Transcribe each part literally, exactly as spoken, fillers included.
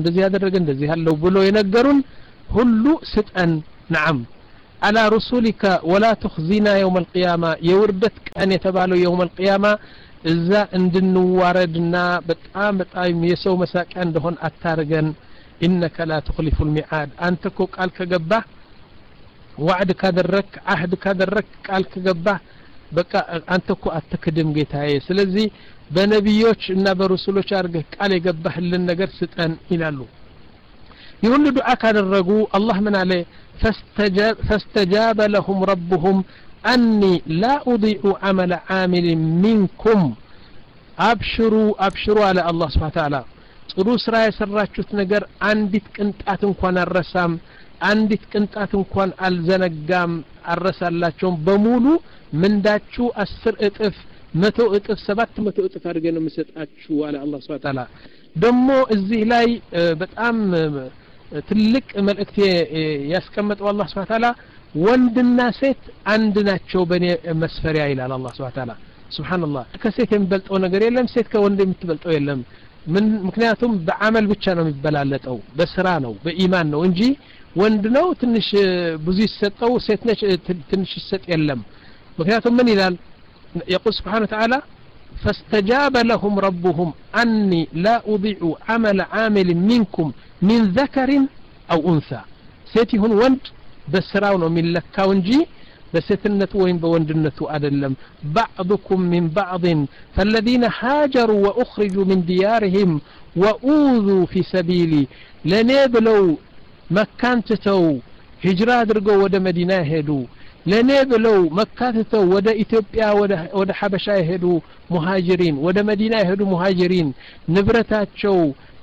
እንደዚህ ያደረገ እንደዚህ ያለው ብሎ የነገሩን ሁሉ ስጠን نعم على رسولك ولا تخزنا يوم القيامة يوردت كان يتبالو يوم القيامة إذا እንድንዋረድና በጣም በጣም የሰው መሳቂያ እንደሆን አታርገን إنك لا تخلف الميعاد أنت كو قال كجبه وعد كدرك عهد كدرك قال كجبه بقى أنت كو أتكدم جيتاي ስለዚህ በነቢዮች እና በረሱሎች አርገህ ቃል የገባህልን ነገር ስጠን ይላሉ ይሁን ዱዓ ካደረጉ አላህ ምን አለ فاستجاب فاستجاب لهم ربهم أني لا أضيع عمل عامل منكم أبشروا أبشروا على الله سبحانه وتعالى ጥሩ ስራ የሰራችሁት ነገር አንዲት ቅንጣት እንኳን አረሳም አንዲት ቅንጣት እንኳን አልዘነጋም አረሳላችሁም በሙሉ ምንዳችሁ አስር እጥፍ መቶ እጥፍ ሰባት መቶ እጥፍ አድርገን መስጣችሁ አለ አላህ Subhanahu Wa Ta'ala ደሞ እዚህ ላይ በጣም ትልቅ መልእክት ያስቀመጠው አላህ Subhanahu Wa Ta'ala ወንድና ሴት አንድ ናቸው በኔ መስፈሪያ ይላል አላህ Subhanahu Wa Ta'ala ሱብሃንአላህ ከሴት የሚበልጠው ነገር የለም ሴት ከወንድ የምትበልጠው የለም من ምክንያቱም በአመል ብቻ ነው የሚበላለጠው በስራ ነው በኢማን ነው እንጂ ወንድ ነው ትንሽ ብዙ ይሰጠው ሴት ነች ትንሽ ይሰጥ የለም ምክንያቱም ምን ይላል يقول سبحانه وتعالى فاستجاب لهم ربهم أني لا أضيع عمل عامل منكم من ذكر أو أنثى سيتي هون وند بسراو ነው የሚለካው እንጂ بستنة وين بوندنة أدلم بعضكم من بعض فالذين هاجروا وأخرجوا من ديارهم وأوذوا في سبيلي لنبلو مكان تتو هجرة درقوا ود مدينة هدو لنبلو مكان تتو ود إثيوبيا ود حبشة هدو مهاجرين ود مدينة هدو مهاجرين نبرتاتشو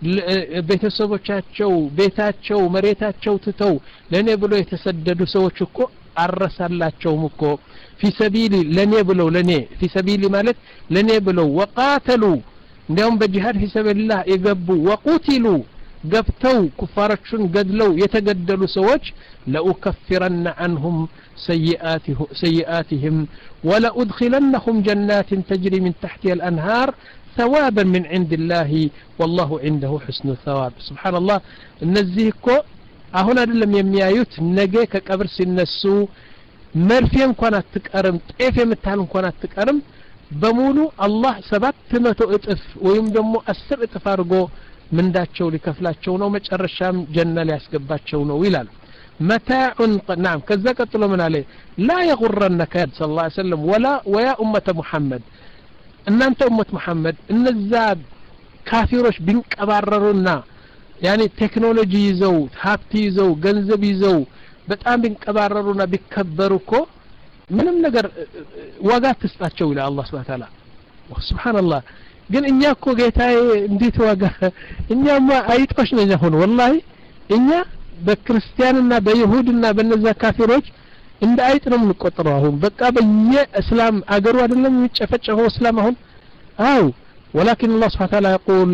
ቤተሰቦቻቸው ቤታቸው መሬታቸው ትተው ለኔ ብሎ የተሰደዱ ሰዎች እኮ አረሳላቸውም እኮ في سبيل ለኔ ብለው ለኔ في سبيل ማለት ለኔ ብለው وقاتلوا እንደውም በጂሃድ في سبيل الله የገቡ وقتلوا ገብተው ኩፋሮችን ገድለው የተገደሉ ሰዎች لأكفرن عنهم سيئاتهم سيئاتهم ولا أدخلنهم جنات تجري من تحتها الأنهار ثوابا من عند الله والله عنده حسن الثواب سبحان الله النزيكو አሁን አይደለም የሚያዩት ነገ ከቀብር ሲነሱ መርፌ እንኳን አትቀርም ጤፍ የምታል እንኳን አትቀርም በሙሉ አላህ ሰባት መቶ እጥፍ ወይም ደግሞ አስር እጥፍ አድርጎ ምንዳቸው ሊከፍላቸው ነው መጨረሻም ጀና ሊያስገባቸው ነው ይላል متاع نعم كذا قتلوا من عليه لا يغرنك صلى الله عليه وسلم ولا ويا أمة محمد ان انت امه محمد النزاب كافروش بينقبرሩና يعني ቴክኖሎጂ ይዘው ሀብት ይዘው ገንዘብ ይዘው በጣም ቢንቀባረሩና ቢከበሩኮ ምንም ነገር ዋጋ ተስጣቸው ይላል አላህ Subhanahu Wa Ta'ala ሱብሃንአላህ ግን እኛ እኮ ጌታዬ እንዴት ዋጋ እኛማ አይጦሽ ነኝ አሁን والله እኛ በክርስቲያንና በይሁድና በነዛ ካፊሮች እንደ አይጥ ነው የምንቆጥረው አሁን በቃ በየእስላም አገሩ አይደለም የሚጨፈጨፈው እስላም አሁን አው ولكن الله سبحانه وتعالى يقول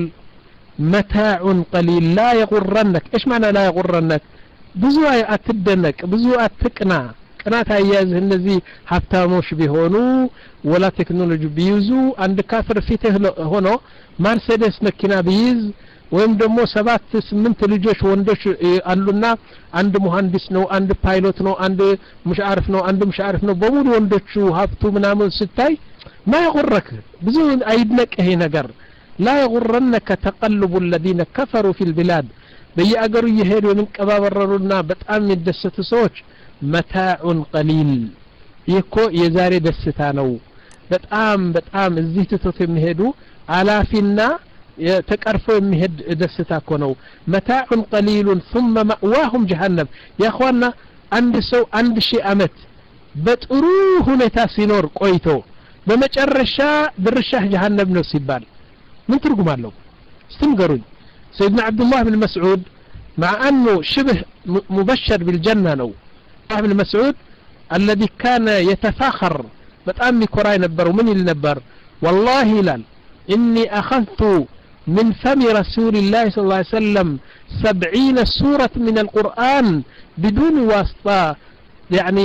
متاع قليل لا يغرنك ايش معنى لا يغرنك ብዙ አትደነቅ ብዙ አትቅና ቅናት አያዝ እነዚህ ሀብታሞች ቢሆኑ ወላ ቴክኖሎጂ ቢይዙ አንድ ካፍር ፊት ሆኖ ማርሴዲስ መኪና ቢይዝ ወይም ደግሞ ሰባት ስምንት ልጆች ወንዶች አሉና አንድ መሐንዲስ ነው አንድ ፓይሎት ነው አንድ ሙሻአርፍ ነው አንድ ሙሻአርፍ ነው በሙሉ ወንዶቹ ሀብቱ ምናምን ስታይ ما يغرك ብዙ አይድነቅህ ነገር لا يغرنك تقلب الذين كفروا في البلاد በየአገሩ ይሄዱ እንቀባበረሩና በጣም ይደሰቱ ሰዎች متاع قليل ይኮ የዛሬ ደስታ ነው በጣም በጣም እዚህ ትቶት የሚሄዱ አላፊና የተቀርፎ የሚሄድ ደስታ እኮ ነው متاع قليل ثم مأواهم جهنم يا اخوانا አንድ ሰው አንድ ሺህ አመት በጥሩ ሁኔታ ሲኖር ቆይቶ በመጨረሻ ድርሻህ جهنم ነው ሲባል ምን ትርጉም አለው استنقروا سيدنا عبد الله بن مسعود مع أنه شبه مبشر بالجنة نو ابن مسعود الذي كان يتفاخر بتأمي كراي نبر ومن النبر والله لال إني أخذت من فم رسول الله صلى الله عليه وسلم سبعين سورة من القرآن بدون واسطة يعني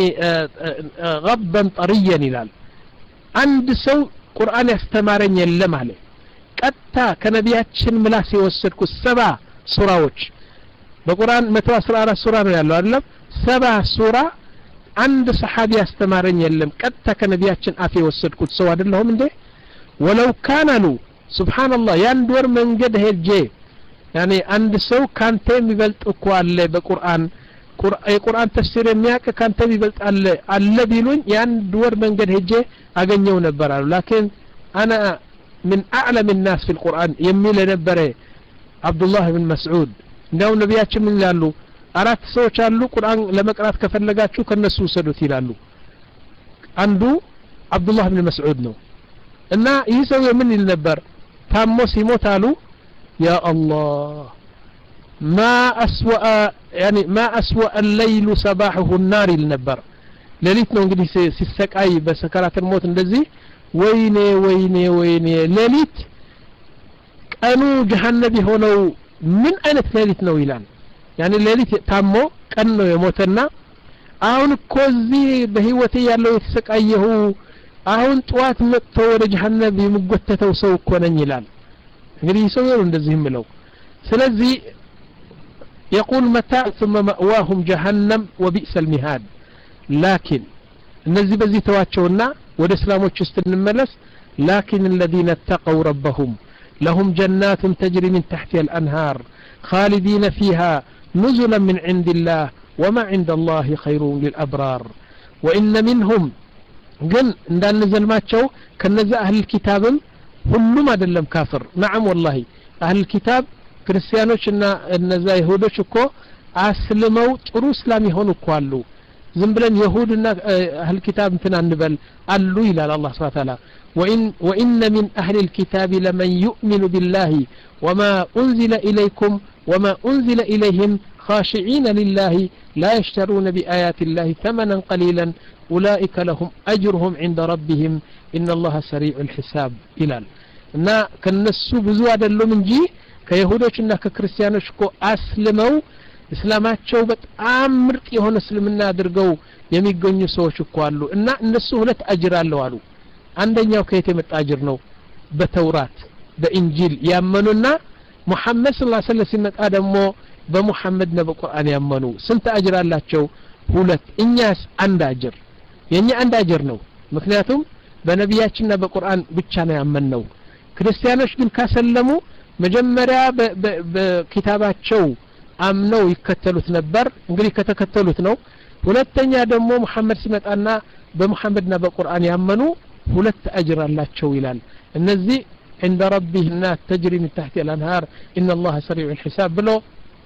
غضا طريا لال عند سو قرآن يستمرن يلم عليه قطا كنبياتشن ملاسي وسدكو السبع ሱራዎች በቁርአን መቶ አስራ አራት ሱራ ነው ያለው አይደለም ሰባ ሱራ አንድ ሰሃቢ ያስተማረኝ የለም ቀጥታ ከነቢያችን አፍ የወሰድኩት ሰው አይደለሁም እንዴ ወለው ካናሉ ሱብሃንአላህ ያን ወር መንገድ ሄጄ ያኔ አንድ ሰው ካንተ የሚበልጥ እኮ አለ በቁርአን የቁርአን ተፍሲር የሚያውቅ ካንተ የሚበልጥ አለ አለ ቢሉኝ ያን ወር መንገድ ሄጄ አገኘው ነበር አሉ ላኪን انا من اعلم الناس في القرآن የሚል ነበር አብዱላህ ኢብኑ መስዑድ እንደው ነቢያችን ምን ይላሉ አራት ሰዎች አሉ ቁርአን ለመቅራት ከፈለጋችሁ ከነሱ ወሰዱት ይላሉ አንዱ አብዱላህ ኢብኑ መስዑድ ነው እና ይህ ሰው ምን ይል ነበር ታሞ ሲሞት አሉ ያ አላህ ما أسوأ يعني ما أسوأ الليل صباحه النار النبر ليلت ነው እንግዲህ ሲሰቃይ በሰከራት ሞት እንደዚህ ወይኔ ወይኔ ወይኔ ለሊት ቀኑ ጀሃነም ሆነው ምን አይነት ለሊት ነው ይላል يعني ለሊት ታሞ ቀን ነው የሞተና አሁን እኮ እዚህ በህይወት ያለው የተሰቃየው አሁን ጧት መጥቶ ወደ ጀሃነም የሚጎተተው ሰው እኮ ነኝ ይላል እንግዲህ ሰው ነው እንደዚህ የሚለው ስለዚህ يقول متاع ثم مأواهم جهنم وبئس المهاد لكن النزي بزي تواتشونا وده اسلاموش استنملس لكن الذين اتقوا ربهم لهم جنات تجري من تحتها الأنهار خالدين فيها نزلا من عند الله وما عند الله خير للأبرار وإن منهم قل ندان نزل ماتشو كنزا أهل الكتاب كلهم أدلم كافر نعم والله أهل الكتاب ክርስቲያኖችና እነዛ ይሁዶች እኮ አስልመው ጥሩ እስላም ይሆኑ እኮ አሉ ዝም ብለን ይሁድና አህል ኪታብ እንትን አንበል አሉ ይላል አላህ Subhanahu Wa Ta'ala وإن وإن من أهل الكتاب لمن يؤمن بالله وما أنزل إليكم وما أنزل إليهم خاشعين لله لا يشترون بآيات الله ثمنا قليلا أولئك لهم أجرهم عند ربهم إن الله سريع الحساب إلال እና ከነሱ ብዙ አይደሉም እንጂ ከይሁዶችና ከክርስቲያኖች እኮ አስልመው እስላማቸው በጣም ምርጥ የሆነ እስልምና አድርገው የሚገኙ ሰዎች እኮ አሉ እና እነሱ ሁለት አጅር አለው አሉ አንደኛው ከየት የመጣ አጅር ነው በተውራት በእንጂል ያመኑና ሙሐመድ ሰለላሁ ዐለይሂ ወሰለም ሲመጣ ደግሞ በሙሐመድ ነው በቁርአን ያመኑ ስንት አጅር አላቸው ሁለት እኛስ አንድ አጅር የኛ አንድ አጅር ነው ምክንያቱም በነቢያችንና በቁርአን ብቻ ነው ያመነው ክርስቲያኖች ግን ካሰለሙ መጀመሪያ በኪታባቸው አምነው ይከተሉት ነበር እንግዲህ ከተከተሉት ነው ሁለተኛ ደግሞ ሙሐመድ ሲመጣና በሙሐመድና በቁርአን ያመኑ ሁለት አጅር አላቸው ይላል እነዚህ عند ربنا تجري من تحت الانهار ان الله سريع الحساب بلو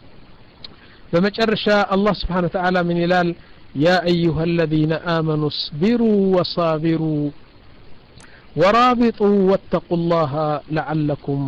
بمجرشا الله سبحانه وتعالى من يلال يا ايها الذين امنوا اصبروا وصابروا ورابطوا واتقوا الله لعلكم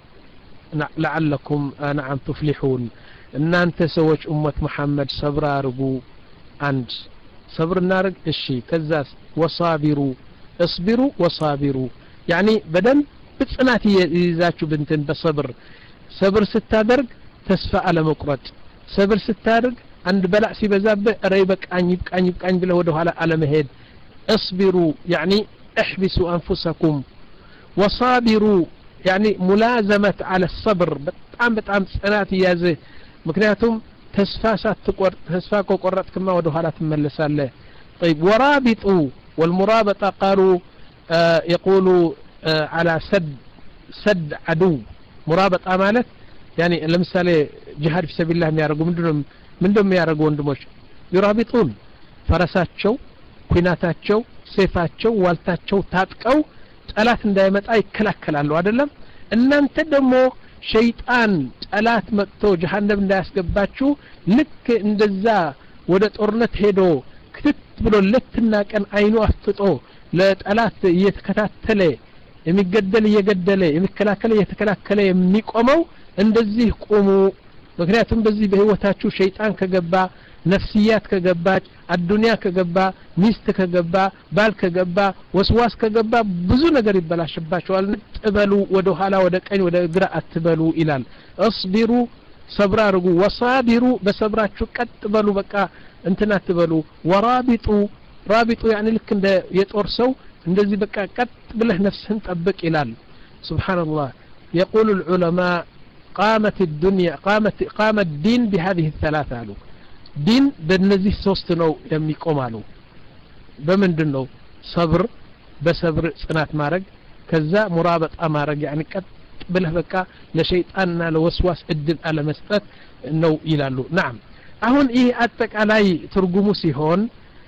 لعلكم نعم تفلحون ان انت سويت امه محمد صبر ارغو عند صبر نارق اشي كذاس وصابروا اصبروا وصابروا يعني بدن بصنات ييزاچو بنتن بصبر صبر ستادرግ ተስፋ على مقرط صبر ستادرግ عند بلاء ሲበዛብህ ረይበቅ አንይብ አንይብ አንይ ብለ ወደ ኋላ على መሄድ اصبروا يعني احبسوا انفسكم وصابروا يعني ملازمه على الصبر በጣም በጣም ጽናት ያዘ ምክንያቱም ተስፋ ሳትቆርጥ ተስፋ ቆቆረጥክማ ወደ ኋላ ትመለሳለህ طيب ورابطوا والمرابطه قالوا آه يقولوا آه على سد سد عدو مرابطه ማለት يعني ለምሳሌ ጂሃድ في سبيل الله የሚያደርጉ ምንድነው ምንድነው የሚያደርጉ ወንድሞች ይራቢጡን ፈረሳቸው ኩናታቸው ሰይፋቸው ዋልታቸው ታጥቀው ጠላት እንዳይመጣ ይከላከላሉ አይደለም እናንተ ደግሞ ሸይጣን ጠላት መጥቶ ጀሃነም እንዳያስገባችሁ ልክ እንደዛ ወደ ጦርነት ሄዶ ክትት ብሎ ለትና ቀን አይኑ አፍጥጦ ለጠላት እየተከታተለ የሚገደል እየገደለ የሚከላከለ እየተከላከለ የሚቆመው እንደዚህ ቆሙ ምክንያቱም በዚህ በህይወታችሁ ሸይጣን ከገባ ነፍስያት ከገባች አዱንያ ከገባ ሚስት ከገባ ባል ከገባ ወስዋስ ከገባ ብዙ ነገር ይበላሽባቸዋል ጥበሉ ወደ ኋላ ወደ ቀኝ ወደ ግራ አትበሉ ይላል አስቢሩ ሰብር አርጉ ወሳቢሩ በሰብራችሁ ቀጥ በሉ በቃ እንትና አትበሉ ወራቢጡ ራቢጡ يعني ልክ እንደ የጦር ሰው እንደዚህ በቃ ቀጥ ብለህ ነፍስህን ጠብቅ ይላል ሱብሃንአላህ يقول العلماء قامت الدنيا قامت قام الدين بهذه الثلاثة قالوا دين በእነዚህ ሶስት ነው የሚቆማሉ በምንድነው صبر በሰብር ጽናት ማድረግ ከዛ ሙራበጣ ማድረግ يعني ቀጥ ብለህ በቃ ለሸይጣንና ለወስዋስ እድል አለ መስጠት ነው ይላሉ نعم አሁን ይሄ አጠቃላይ ትርጉሙ ሲሆን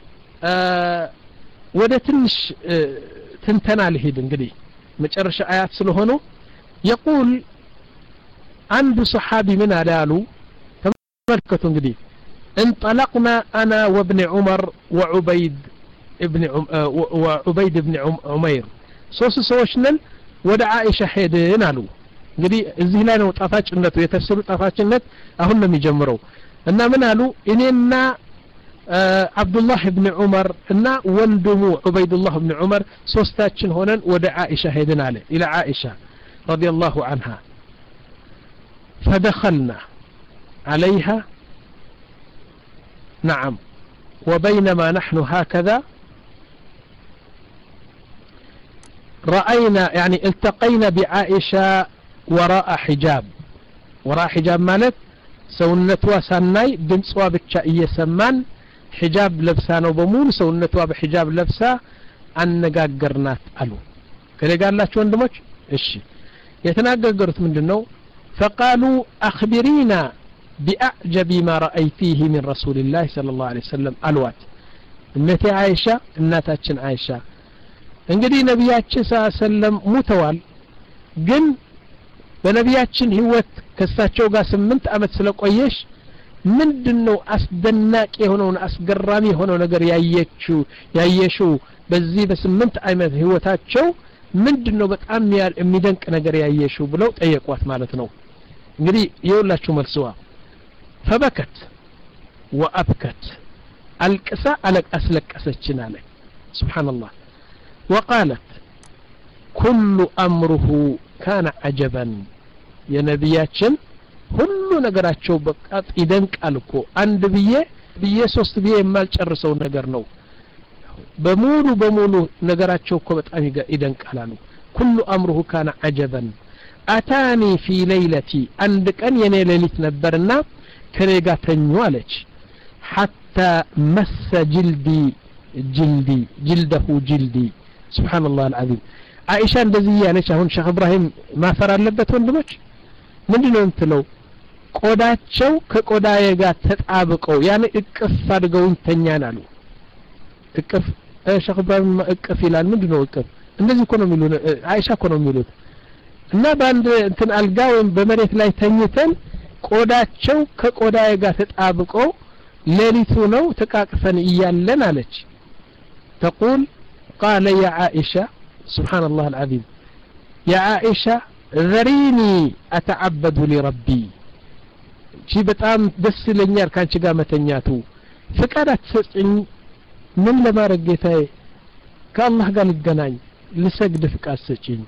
ወደ ትንሽ ትንተና ልሂድ እንግዲህ መጨረሻ አያት ስለሆነ يقول አንዱ ሰሃቢ ምን አላሉ ተመልከቱ እንግዲህ انطلقنا انا وابن عمر وعبيد ابن عم وعبيد ابن عمير ሶስት ሰዎች ነን ወደ አይሻ ሄደን አሉ እንግዲህ እዚህ ላይ ነው ጣፋጭነቱ የተሰሩ ጣፋጭነት አሁን ነው የሚጀምረው እና ምን አሉ እኔና አብዱላህ ኢብኑ ዑመር እና ወንድሙ ዑበይዱላህ ኢብኑ ዑመር ሶስታችን ሆነን ወደ አይሻ ሄደን አለ ኢላ አይሻ ረዲየላሁ ዐንሃ فدخلنا عليها نعم وبينما نحن هكذا رأينا يعني التقينا بعائشة وراء حجاب وراء حجاب مالت سونتوا سناي دمصوا بتشا እየሰማን حجاب لبسانو بمول سونتوا بحجاب لبسا አነጋገርናት አሉ ከለጋላችሁ ወንድሞች እሺ የተናገሩት ምንድነው فقالوا أخبرينا بأعجب ما رأيتيه من رسول الله صلى الله عليه وسلم الوات እነቴ አይሻ እናታችን አይሻ እንግዲህ ነብያችን ሰለላሁ ዐለይሂ ወሰለም ሙተዋል ግን በነብያችን ህይወት ከሳቸው ጋር ስምንት አመት ስለቆየሽ ምንድነው አስደናቂ የሆነው አስገራሚ የሆነው ነገር ያየችው ያየሽው በዚህ በስምንት አመት ህይወታቸው ምንድነው በጣም የሚደንቅ ነገር ያየሽው ብለው ጠየቋት ማለት ነው እንግዲህ ይኸውላችሁ መልስዋ فبكت وأبكت القسا على أسلكسچن አለ سبحان الله وقالت كل أمره كان عجبا يا نبياتنا ሁሉ ነገራቸው በቃ ይደንቃል እኮ አንድ ብዬ ብዬ ሶስት ብዬ የማልጨርሰው ነገር ነው በሙሉ በሙሉ ነገራቸው እኮ በጣም ይደንቃላሉ كل أمره كان عجبا أتاني في ليلتي عند كان የኔ ሌሊት ነበርና ከኔ ጋር ተኙ አለች حتى مس جلدي جلدي جلده جلدي سبحان الله العظيم عائشة እንደዚህ ያለች አሁን ሼህ ኢብራሂም ማፈር አለበት ወንድሞች ምንድነው እንትለው ቆዳቸው ከቆዳዬ ጋር ተጣብቀው ያኔ እቅፍ አድርገው ተኛን አሉ እቅፍ ሼህ ኢብራሂም እቅፍ ይላል ምንድነው እቅፍ እንደዚህ እኮ ነው የሚሉት አይሻ እኮ ነው የሚሉት እና ባንድ እንትን አልጋ ወይም በመሬት ላይ ተኝተን ቆዳቸው ከቆዳዬ ጋር ተጣብቀው ሌሊቱ ነው ተቃቅፈን እያለን አለች تقول قال يا عائشة سبحان الله العظيم يا عائشة ذريني أتعبد لربي شي በጣም ደስ ይለኛል ካንቺ ጋር መተኛቱ ፍቃድ አትሰጪኝ ምን ለማድረግ ጌታዬ ከአላህ ጋር ልገናኝ ልሰግድ ፍቃድ ሰጪኝ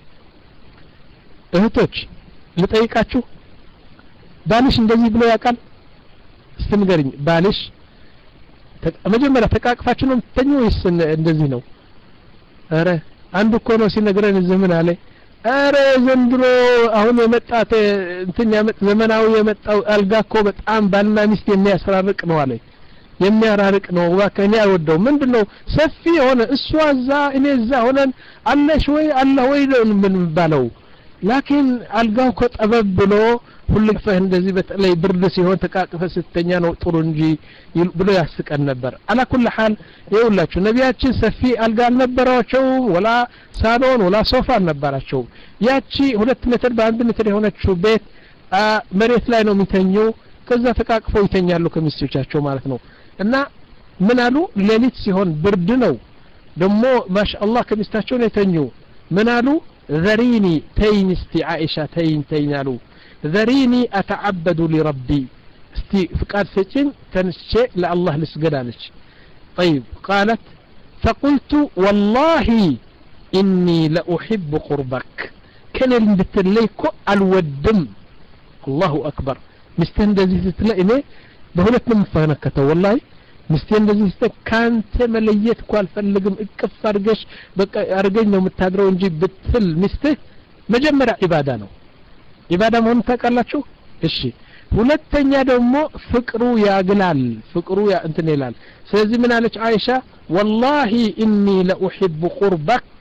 እህቶች ልጠይቃችሁ ባልሽ እንደዚህ ብሎ ያውቃል ስትንገርኝ ባልሽ መጀመሪያ ተቃቅፋችሁ ነው ተኙ ወይስ እንደዚህ ነው አረ አንዱ እኮ ነው ሲነግረን ዘመን አለ አረ ዘንድሮ አሁን የመጣተ እንትን ያመጣ ዘመናዊ የመጣው አልጋ እኮ በጣም ባልና ሚስት የሚያስራርቅ ነው አለ የሚያራርቅ ነው ዋከኛ ወደው ምንድነው ሰፊ ሆነ እሷ እዛ እኔ እዛ ሆነን አለሽ ወይ አላህ ወይ ምን ባለው ላኪን አልጋው ከጠበብ ብሎ ሁልፈህ እንደዚህ በተለይ ብርድ ሲሆን ተቃቅፈ ስተኛ ነው ጥሩ እንጂ ብሎ ያስቀን ነበር አላ ኩል ሐል ይውላችሁ ነቢያችን ሰፊ አልጋ አልነበራቸው ወላ ሳሎን ወላ ሶፋ አልነበራቸው ያቺ ሁለት ሜትር በአንድ ሜትር የሆነችው ቤት መሬት ላይ ነው የሚተኙ ከዛ ተቃቅፈው ይተኛሉ ከሚስቶቻቸው ማለት ነው እና ምን አሉ ሌሊት ሲሆን ብርድ ነው ደሞ ማሻአላህ ከሚስታቸው ነው የተኙ ምን አሉ ذريني تين استي عائشة تين تينالو ذريني أتعبد لربي استي فقال سجن تنشئ لله لسجدانش طيب قالت فقلت والله إني لأحب قربك كان اللي الودم الله أكبر مستندزي تتلقيني بهولت من فانكته والله مستندزي كانت مليت كوال فلقم اكف ارقش بقى ارقين نوم التادرو نجيب بتل مسته مجمرة عبادانو ኢባዳ መሆን ታውቃላችሁ እሺ ሁለተኛ ደግሞ ፍቅሩ ያግላል ፍቅሩ ያ እንትን ይላል ስለዚህ ምን አለች አይሻ والله اني لاحب قربك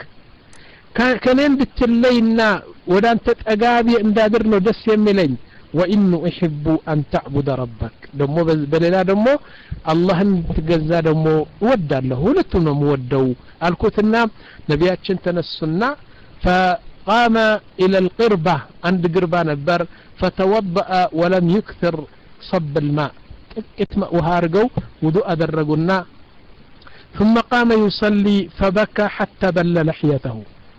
ከነን ብትለይና ወዳንተ ጠጋቢ እንዳድር ነው ደስ የሚለኝ وان احب ان تعبد ربك ደሞ በሌላ ደሞ አላህን ትገዛ ደሞ ወዳለሁ ሁለቱም ነው ወደው አልኩትና ነቢያችን ተነሱና فقام الى القربه عند قربه نبر فتوضأ ولم يكثر صب الماء اتمأ وهارقوا وضوء درقنا ثم قام يصلي فبكى حتى بل لحيته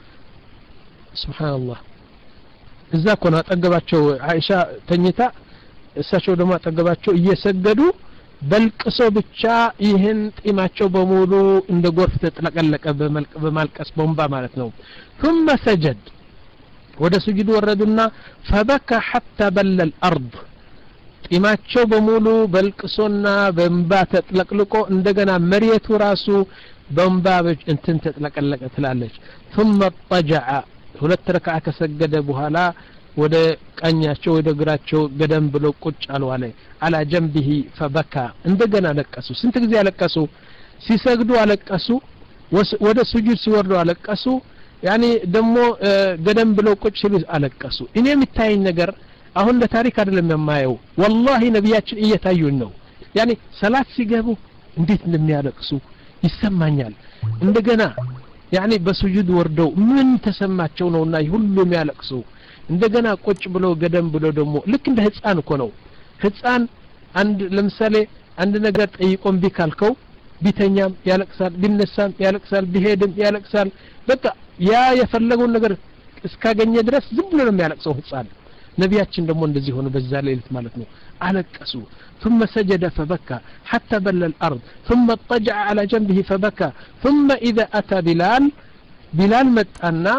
سبحان الله إذا كنا تقباتشو عائشة تنيتا እሳቸው ደግሞ አጠገባቸው እየሰገዱ በልቅሶ ብቻ ይሄን ጢማቸው በሙሉ እንደ ጎርፍ ተጥለቀለቀ በማልቀስ ቦምባ ማለት ነው ثم سجد ወደ ስጁድ ወረዱና فبكى حتى بل الارض ጢማቸው በሙሉ በልቅሶና በእንባ ተጥለቅልቆ እንደገና መሬቱ ራሱ በእንባ እንትን ተጥለቀለቀ ትላለች ثم اضطجع ሁለት ረካዓ ከሰገደ በኋላ ወደ ቀኛቸው ወደ ግራቸው ገደም ብሎ ቁጭ አሉ አለ على جنبه فبكى እንደገና ለቀሱ ስንት ጊዜ አለቀሱ ሲሰግዱ አለቀሱ ወደ ስጁድ ሲወርዱ አለቀሱ ያኒ ደሞ ገደም ብሎ ቁጭ ሲሉ አለቀሱ እኔ የምታየኝ ነገር አሁን ለታሪክ አይደለም የማየው والله ነብያችን እየታዩን ነው ያኒ ሰላት ሲገቡ እንዴት እንደሚያለቅሱ ይሰማኛል እንደገና ያኒ በስጁድ ወርደው ምን ተሰማቸው ነውና ሁሉም ያለቅሱ እንደገና ቁጭ ብሎ ገደም ብሎ ደሞ ልክ እንደ ህፃን እኮ ነው ህፃን አንድ ለምሳሌ አንድ ነገር ጠይቆም ቢካልከው ቢተኛም ያለቅሳል ቢነሳም ያለቅሳል ቢሄድም ያለቅሳል በቃ ያ የፈለገው ነገር እስካገኘ ድረስ ዝም ብሎ ነው የሚያለቅሰው ህፃን ነብያችን ደግሞ እንደዚህ ሆነ በዛ ሌሊት ማለት ነው አለቀሱ ثم سجد فبكى حتى بل الارض ثم اضطجع على جنبه فبكى ثم اذا اتى بلال بلال متانا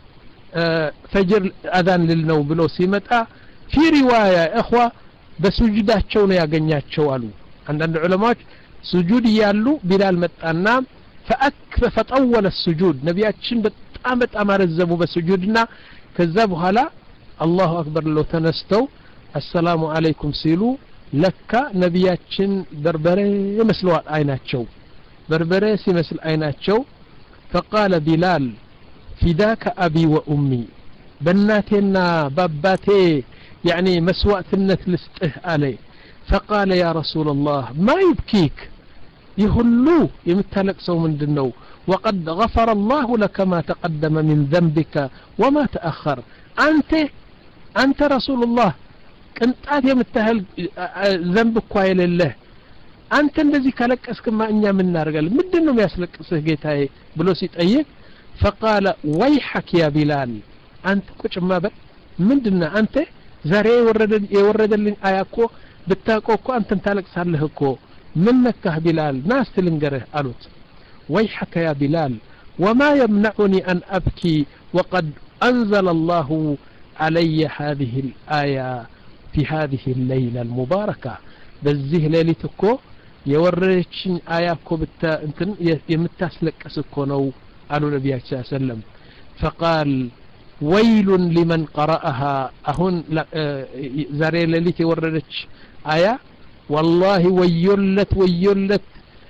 فجر اذان للنوم ብሎ ሲመጣ في روايه اخوه በስጁዳቸው ነው ያገኛቸው አሉ አንዳንድ ዑለማዎች ስጁድ ያሉ ቢላል መጣና فاكف فطول السجود ነብያችን በጣም በጣም አረዘሙ በስጁድና ከዛ በኋላ الله اكبر ለው ተነስተው السلام عليكم ሲሉ ለካ ነብያችን በርበሬ ይመስላል አይናቸው በርበሬ ሲመስል አይናቸው فقال بلال فداك أبي وأمي بناتنا باباتي يعني مسوأتنة لسته علي فقال يا رسول الله ما يبكيك يهلو يمتلك سو من دنو وقد غفر الله لك ما تقدم من ذنبك وما تأخر أنت أنت رسول الله كنت آتي يمتهل ذنبك وإلى الله أنت الذي كلك أسكما إنيا من نار قال مدنو يسلك سهجيتاي بلوسيت أيك فقال ويحك يا بلال أنت كوش ما بك مندنا أنت زاري يورد يورد لي آياكو بتاكوكو أنت تالك سالهكو منك بلال ناس تلنجره قالوت ويحك يا بلال وما يمنعني أن أبكي وقد أنزل الله علي هذه الآية في هذه الليلة المباركة بزيه ليلتكو يوردشن آياكو بتا انتن يمتاسلك أسكونو قالوا النبي صلى الله عليه وسلم فقال ويل لمن قرأها أهون زاري ليلتي وردتش آية والله ويلت ويلت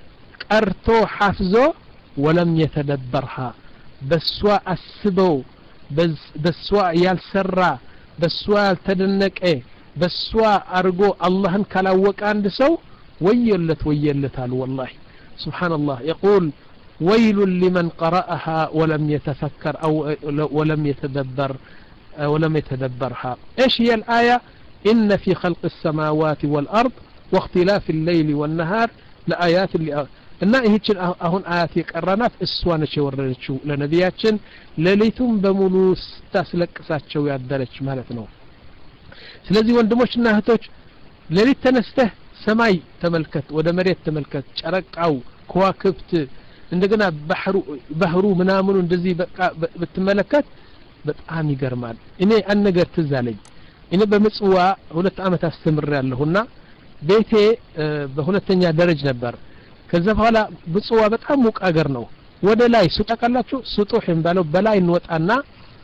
قرتو حافظو ولم يتدبرها بسوا السبو بسوا يالسرا بسوا يالتدنك ايه بسوا أرجو اللهن كلاوك عند سو ويلت ويلت هالو والله سبحان الله يقول ويل لمن قرأها ولم يتفكر أو ولم يتدبر ولم يتدبرها إيش هي الآية إن في خلق السماوات والأرض واختلاف الليل والنهار لآيات اللي إن هيك أهون آيات يقرنات السوان شو ورشوا لنبياتشن لليتم بمولوس تسلك ساتشو يعدلش مالتنا ስለዚህ ወንድሞችና እህቶች ለሊት ተነስተህ ሰማይ ተመልከት ወደ መሬት ተመልከት ጨረቃው ከዋክብት እንደገና ባህሩ ባህሩ ምናምኑ እንደዚህ በቃ በተመለከት በጣም ይገርማል እኔ አንድ ነገር ትዝ አለኝ እኔ በምጽዋ ሁለት አመት አስተምሬያለሁና ቤቴ በሁለተኛ ደረጃ ነበር ከዛ በኋላ ምጽዋ በጣም ሙቅ አገር ነው ወደ ላይ ሱጣቃላችሁ ሱጡህ እንባለው በላይ እንወጣና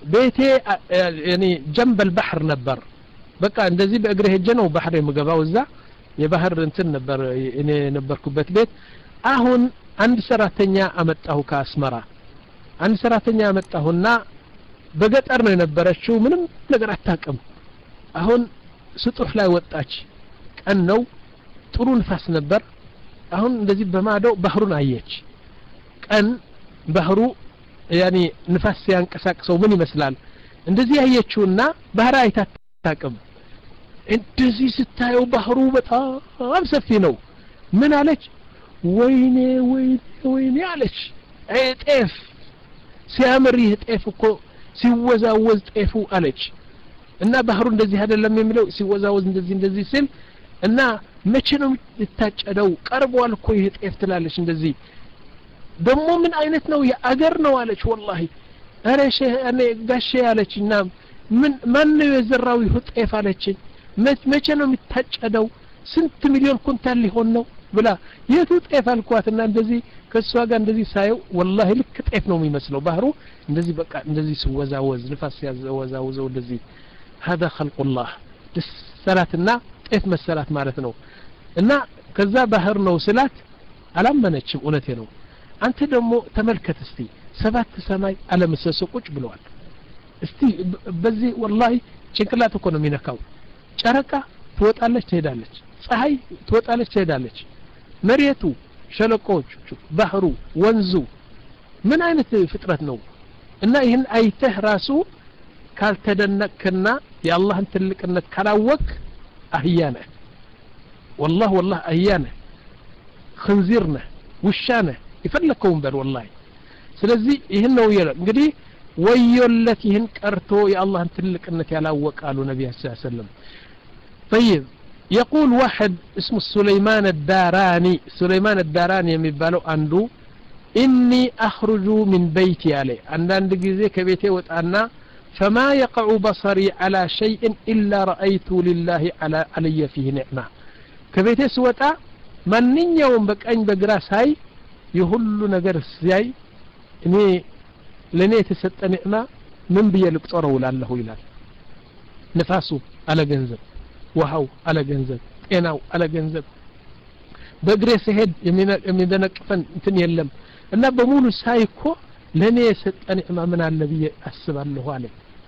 ቤቴ ያኒ جنب البحر ነበር በቃ እንደዚህ በእግሬ ሄጄ ነው ባህር የምገባው እዛ የባህር እንትን ነበር እኔ ነበርኩበት ቤት አሁን አንድ ሰራተኛ አመጣሁ ከአስመራ አንድ ሰራተኛ አመጣሁና በገጠር ነው የነበረችው ምንም ነገር አታውቅም አሁን ስጡህ ላይ ወጣች ቀን ነው ጥሩ ንፋስ ነበር አሁን እንደዚህ በማዶ ባህሩን አየች ቀን ባህሩ ያኒ ንፋስ ያንቀሳቅሰው ምን ይመስላል እንደዚህ ያየችውና ባህር አይታጣቅም እንደዚህ ስታየው ባህሩ በጣም ሰፊ ነው ምን አለች ወይኔ ወይኔ ወይኔ አለች ጤፍ ሲያምር ይህ ጤፍ እኮ ሲወዛወዝ ጤፉ አለች እና ባህሩ እንደዚህ አይደለም የሚለው ሲወዛወዝ እንደዚህ እንደዚህ ሲል እና መቼ ነው የታጨደው ቀርቧል እኮ ይህ ጤፍ ትላለች እንደዚህ ደሞ ምን አይነት ነው የአገር ነው አለች والله አረ ሸህ እኔ ጋሼ አለችና ምን ማን ነው የዘራው ይህ ጤፍ አለች መቼ ነው የታጨደው ስንት ሚሊዮን ኩንታል ሊሆን ነው ብላ የቱ ጤፍ አልኳትና እንደዚህ ከሷ ጋር እንደዚህ ሳየው والله ልክ ጤፍ ነው የሚመስለው ባህሩ እንደዚህ በቃ እንደዚህ ሲወዛወዝ ንፋስ ያዘወዛወዘው እንደዚህ هذا خلق الله ሰላትና ጤፍ መሰላት ማለት ነው እና ከዛ ባህር ነው ስላት አላመነችም እውነቴ ነው አንተ ደግሞ ተመልከት እስቲ ሰባት ሰማይ አለመሰሶ ቁጭ ብለዋል እስቲ በዚህ والله ጭንቅላት እኮ ነው የሚነካው ጨረቃ ትወጣለች ትሄዳለች ፀሐይ ትወጣለች ትሄዳለች መሬቱ ሸለቆች ባህሩ ወንዙ ምን አይነት ፍጥረት ነው እና ይህን አይተህ ራሱ ካልተደነቅና የአላህን ትልቅነት ካላወቅ አህያነ والله والله አህያነ خنزيرنا ውሻነ ይፈልከውን በል والله ስለዚህ ይሄን ነው ይላል እንግዲህ ወየለት ይሄን ቀርቶ የአላህን ትልቅነት ያላወቃሉ ነብዩ ሰለላሁ ዐለይሂ ወሰለም طيب يقول واحد اسمه سليمان الداراني سليمان الداراني የሚባለው አንዱ اني اخرج من بيتي عليه عندند ጊዜ ከቤቴ ወጣና فما يقع بصري على شيء الا رايت لله على علي فيه نعمه ከቤቴ ስወጣ ማንኛውም በቀኝ በግራ ሳይ የሁሉ ነገር ሲያይ እኔ ለኔ የተሰጠ ኒዕማ ምን በየልቅጦረው ላለው ይላል ንፋሱ አለ ገንዘብ ውሃው አለ ገንዘብ ጤናው አለ ገንዘብ በእግሬ ሲሄድ የሚደነቅፈን እንትን የለም እና በሙሉ ሳይኮ ለኔ የሰጠ ኒዕማ ምን አለ በየ አስባለሁ አለ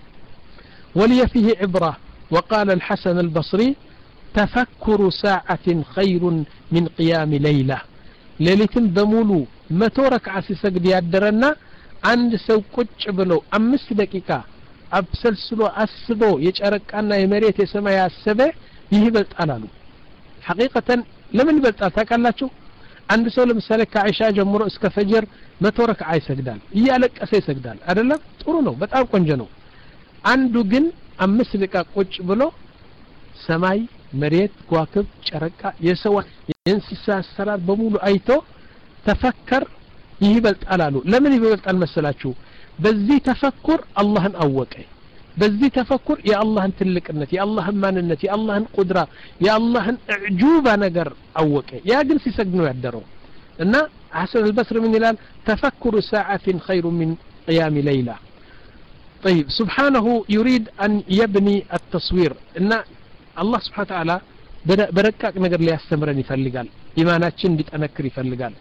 ولي فيه عبره وقال الحسن البصري تفكر ساعة خير من قيام ليلة ليلتين بمولو متو ركعة سيسجد يادرنا عند سو ቁጭ ብሎ አምስት ደቂቃ አብሰልስሎ አስቦ የጨረቃና የመሬት የሰማይ ያሰበ ይህ ይበልጣል አሉ حقيقة ለምን ይበልጣል ታውቃላችሁ አንድ ሰው ለምሳሌ ከአይሻ ጀምሮ እስከ ፈጅር መቶ ረክዓ ይሰግዳል እያለቀሰ ይሰግዳል አይደለም ጥሩ ነው በጣም ቆንጆ ነው አንዱ ግን አምስት ደቂቃ ቁጭ ብሎ ሰማይ መሬት ጓክብ ጨረቃ የሰው የእንስሳ አሰራር በሙሉ አይቶ ተፈከር ይህ ይበልጣል አሉ ለምን ይበልጣል መሰላችሁ በዚህ ተፈኩር አላህን አወቀ በዚህ ተፈኩር የአላህን ትልቅነት የአላህን ማንነት የአላህን ቁድራ የአላህን እዕጁባ ነገር አወቀ ያ ግን ሲሰግድ ነው ያደረው እና ሐሰን البصري ምን ይላል ተፈኩሩ ساعة خير من قيام ليلة طيب سبحانه يريد أن يبني التصوير إن الله سبحانه وتعالى بركاك ነገር ሊያስተምረን ይፈልጋል ኢማናችን እንዲጠነክር ይፈልጋል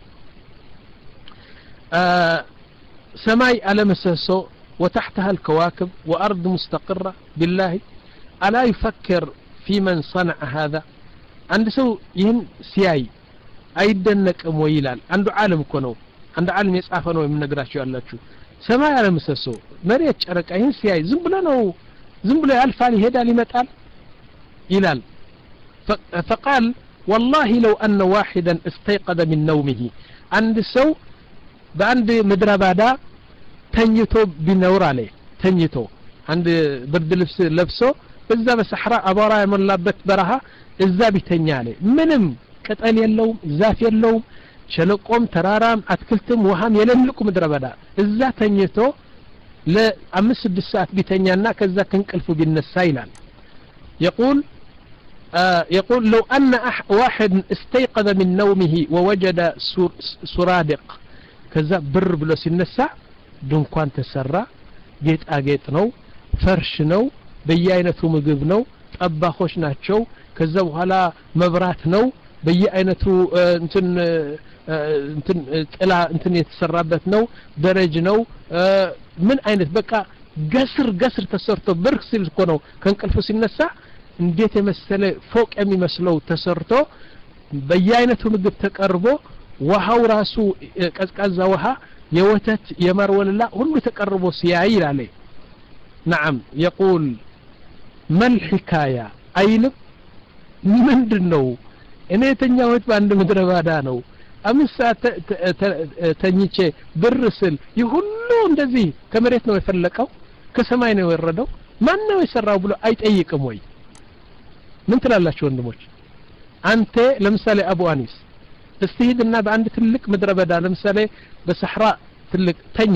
سماي على مسسو وتحتها الكواكب وأرض مستقرة بالله ألا يفكر في من صنع هذا عند سو ين سياي أيدنك مويلال عنده عالم كونو عنده عالم يصافنو من نغراشو ያላችሁ سماي على مسسو مريت ጨረቃ ين سياي ዝም ብለ ነው ዝም ብለ ያልፋል ይሄዳል ይመጣል ይላል فقال والله لو أن واحدا استيقظ من نومه عند سو በአንድ ምድረ ባዳ ተኝቶ ቢኖር አለ ተኝቶ አንድ ብርድ ልብስ ለብሶ በዛ በሰሐራ አቧራ የሞላበት በረሃ እዛ ቢተኛ አለ ምንም ቅጠል የለውም ዛፍ የለውም ሸለቆም ተራራም አትክልትም ውሃም የሌለው ምድረ ባዳ እዛ ተኝቶ ለአምስት ስድስት ሰዓት ቢተኛና ከዛ ከንቅልፉ ቢነሳ ይላል يقول آه يقول لو أن واحد استيقظ من نومه ووجد سرادق ከዛ ብር ብሎ ሲነሳ ድንኳን ተሰራ ጌጣጌጥ ነው ፈርሽ ነው በየአይነቱ ምግብ ነው ጠባኾች ናቸው ከዛ በኋላ መብራት ነው በየአይነቱ እንትን እንትን ጥላ እንትን የተሰራበት ነው ደረጅ ነው ምን አይነት በቃ ገስር ገስር ተሰርቶ ብርክ ሲል እኮ ነው ከንቅልፉ ሲነሳ እንዴት የመሰለ ፎቅ የሚመስለው ተሰርቶ በየአይነቱ ምግብ ተቀርቦ ውሃው ራሱ ቀዝቃዛ ውሃ የወተት የማር ወለላ ሁሉ ተቀርቦ ሲያይ ይላል نعم يقول ما الحكايه አይልም ምንድነው እኔ የተኛሁት በአንድ ምድረ ባዳ ነው አምስት ሰዓት ተኝቼ ብርስል ይሁሉ እንደዚህ ከመሬት ነው የፈለቀው ከሰማይ ነው የወረደው ማን ነው የሰራው ብሎ አይጠይቅም ወይ ምን ትላላችሁ ወንድሞች አንተ ለምሳሌ አቡ አኒስ استهدنا በአንድ ትልቅ ምድረ ባዳ ለምሳሌ በሰህራ ትልቅ ተኛ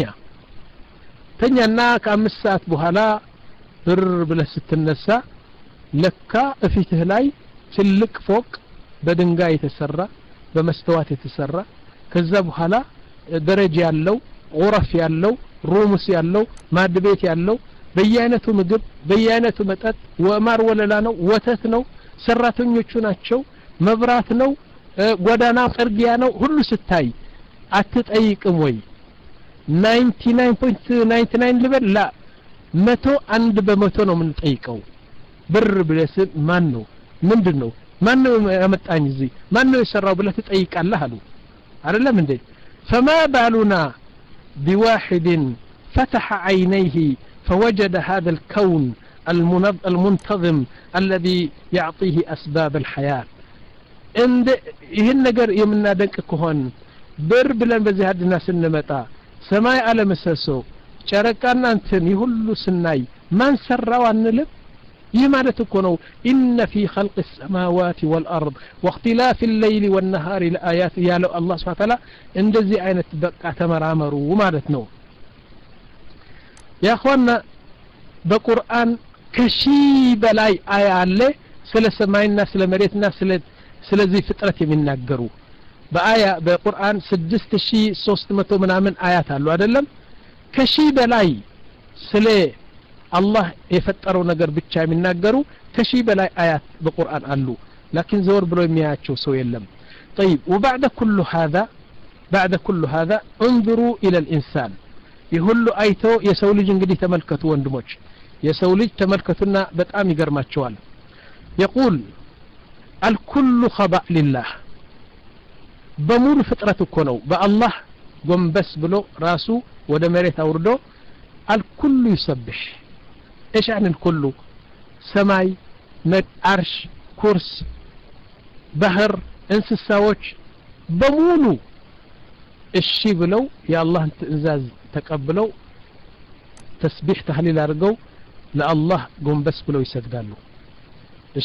ተኛና ከአምስት ሰዓት በኋላ ብር ብለህ ስትነሳ ለካ እፊትህ ላይ ትልቅ ፎቅ በድንጋይ የተሰራ በመስተዋት የተሰራ ከዛ በኋላ ደረጃ ያለው غرف ያለው ሩምስ ያለው ማድ ቤት ያለው በየአይነቱ ምግብ በየአይነቱ መጠጥ ወማር ወለላ ነው ወተት ነው ሰራተኞቹ ናቸው መብራት ነው ጎዳና ጥርጊያ ነው ሁሉ ስታይ አትጠይቅም ወይ ninety-nine point nine nine ልበል ላ መቶ አንድ በመቶ ነው ምን ጠይቀው ብር ብለስ ማን ነው ምንድነው ማን ነው ያመጣኝ እዚህ ማን ነው የሰራው ብለህ ትጠይቃለህ አሉ አይደለም እንዴ فما بالنا بواحد فتح عينيه فوجد هذا الكون المنتظم الذي يعطيه أسباب الحياة عند ይህን ነገር የምናደንቅ ከሆነ ብር ብለን በዚህ አድና ስንመጣ ሰማይ አለመሰሶ ጨረቃና እንትን ይሁሉ ስናይ ማን ሰራው አንልም ይህ ማለት እኮ ነው إن في خلق السماوات والأرض واختلاف الليل والنهار لآيات يا الله سبحانه وتعالى እንደዚህ አይነት በቃ ተመራመሩ ማለት ነው يا اخوانا በቁርአን ከሺ በላይ አያ አለ ስለ ሰማይና ስለ መሬትና ስለ ስለዚህ ፍጥረት የሚናገሩ በአያ በቁርአን ስድስት ሺህ ሶስት መቶ ምናምን አያት አሉ አይደለም ከሺ በላይ ስለ አላህ የፈጠረው ነገር ብቻ የሚናገሩ ከሺ በላይ አያት በቁርአን አሉ لكن زور ብሎ የሚያያቸው ሰው የለም طيب وبعد كل هذا بعد كل هذا انظروا الى الانسان ይሁሉ አይቶ የሰው ልጅ እንግዲህ ተመልከቱ ወንድሞች የሰው ልጅ ተመልከቱና በጣም ይገርማቸዋል يقول الكل خضع لله በሙሉ ፍጥረት እኮ ነው በአላህ ጎንበስ ብሎ ራሱ ወደ መሬት አውርዶ الكل يسبح ايش يعني الكل سماي مد عرش كرس بحر እንስሳዎች በሙሉ እሺ ብለው የአላህን ትእዛዝ ተቀብለው ተስቢህ ተህሊል አድርገው ለአላህ ጎንበስ ብለው ይሰግዳሉ እሺ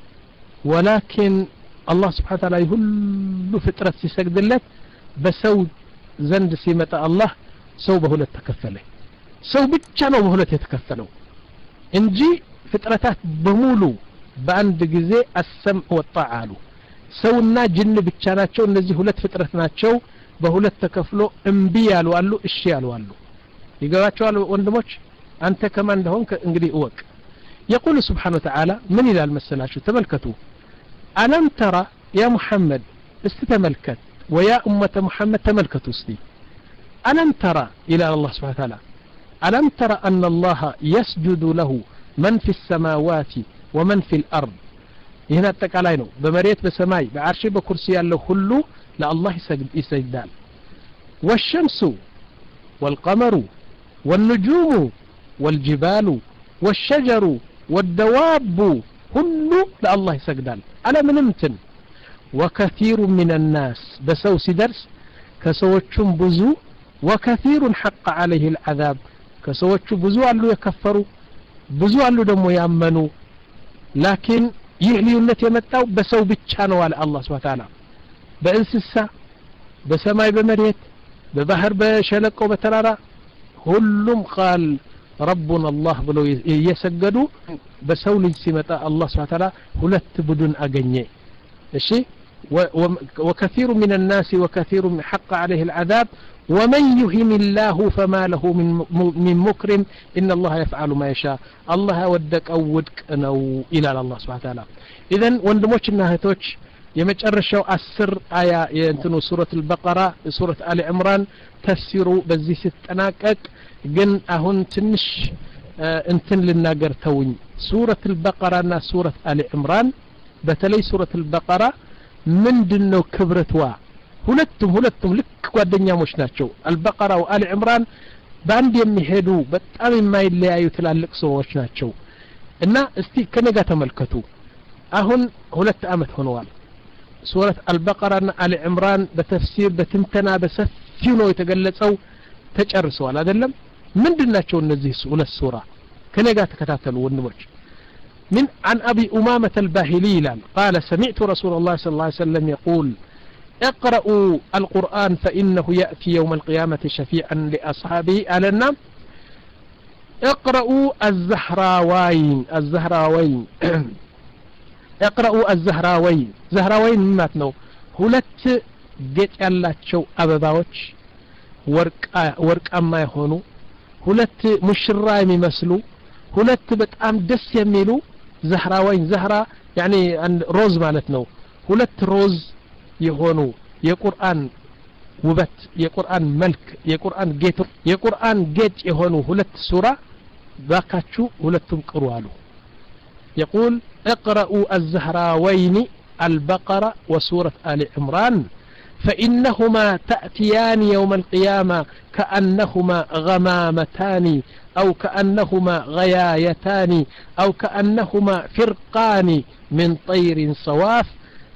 ولكن الله سبحانه وتعالى ሁሉ ፍጥረት ሲሰግድለት በሰው ዘንድ ሲመጣ አላህ ሰው በሁለት ተከፈለ ሰው ብቻ ነው በሁለት የተከፈለው እንጂ ፍጥረታት በሙሉ በአንድ ጊዜ አሰም ወጣዓሉ ሰውና ጅን ብቻ ናቸው እነዚህ ሁለት ፍጥረት ናቸው በሁለት ተከፍሎ እምቢ ያሉ አሉ እሺ ያሉ አሉ ይገባቸዋል ወንድሞች አንተ ከማን እንደሆንክ እንግዲህ እወቅ يقول سبحانه وتعالى من الى المسلاشو تملكتوا ألم ترى يا محمد استتملكت ويا أمة محمد تملكتوا استي ألم ترى إلى الله سبحانه وتعالى ألم ترى أن الله يسجد له من في السماوات ومن في الأرض هنا التكالينو بمريت بسماي بعرشي بكرسي الله كله لا الله يسجد يسجدال والشمس والقمر والنجوم والجبال والشجر والدواب كله لا الله يسجدال على من امتن وكثير من الناس بسو سدرس كسوچم بزو وكثير حق عليه العذاب كسوچ بزو قالوا يكفروا بزو قالوا دمو يامنوا لكن يهليونت يمጣው በሰው ብቻ ነው አለ አላህ Subhanahu Wa Ta'ala በእንስሳ በሰማይ በመሬት በባህር በሸለቆ በተራራ ሁሉም ቃል ربنا الله ብለው يسجدوا በሰው ልጅ ሲመጣ አላህ Subhanahu Wa Ta'ala ሁለት ቡድን አገኘ እሺ وكثير من الناس وكثير من حق عليه العذاب ومن يهن الله فما له من من مكرم إن الله يفعل ما يشاء الله ودك أو ودك أو إلى الله سبحانه وتعالى إذن وندموشنا هتوش يمجرشوا أسر آية ينتنو سورة البقرة سورة آل عمران تفسيروا بزي ستناكك جن أهن تنش اه انتن للناقر توين سورة البقرة نا سورة آل عمران بتلي سورة البقرة من دنو كبرتوا ሁለቱም ሁለቱም ልክ ጓደኛሞች ናቸው አልበቀራ ወአል ዒምራን ባንድ የሚሄዱ በጣም የማይለያዩ ትላልቅ ሰዎች ናቸው እና እስቲ ከነጋ ተመልከቱ አሁን ሁለት አመት ሆነዋል ሱረት አልበቀራና አል ዒምራን በተፍሲር በትንተና በሰፊው ነው የተገለጸው ተጨርሰዋል አይደለም ምንድናቸው እነዚህ ሁለት ሱራ ከነጋ ተከታተሉ ወንድሞች من عن أبي أمامة الباهلي قال سمعت رسول الله صلى الله عليه وسلم يقول اقرأوا القرآن فإنه يأتي يوم القيامة شفيعا لأصحابه على النام اقرأوا الزهراوين الزهراوين اقرأوا الزهراوين زهراوين ماتنو ሁለት ጌጥ ያላቸው አበባዎች ወርቅ ወርቅ አማ የሆኑ ሁለት ሙሽራ የሚመስሉ ሁለት በጣም ደስ የሚሉ زهراوين زهرا يعني روز ማለት ነው ሁለት ሮዝ የሆኑ የቁርአን ውበት የቁርአን መልክ የቁርአን ጌጥ የቁርአን ጌጥ የሆኑ ሁለት ሱራ ባካቹ ሁለቱም ቅሩ አሉ يقول اقرأوا الزهراوين البقرة وسورة آل عمران فإنهما تأتيان يوم القيامة كأنهما غمامتان أو كأنهما غيايتان أو كأنهما فرقان من طير صواف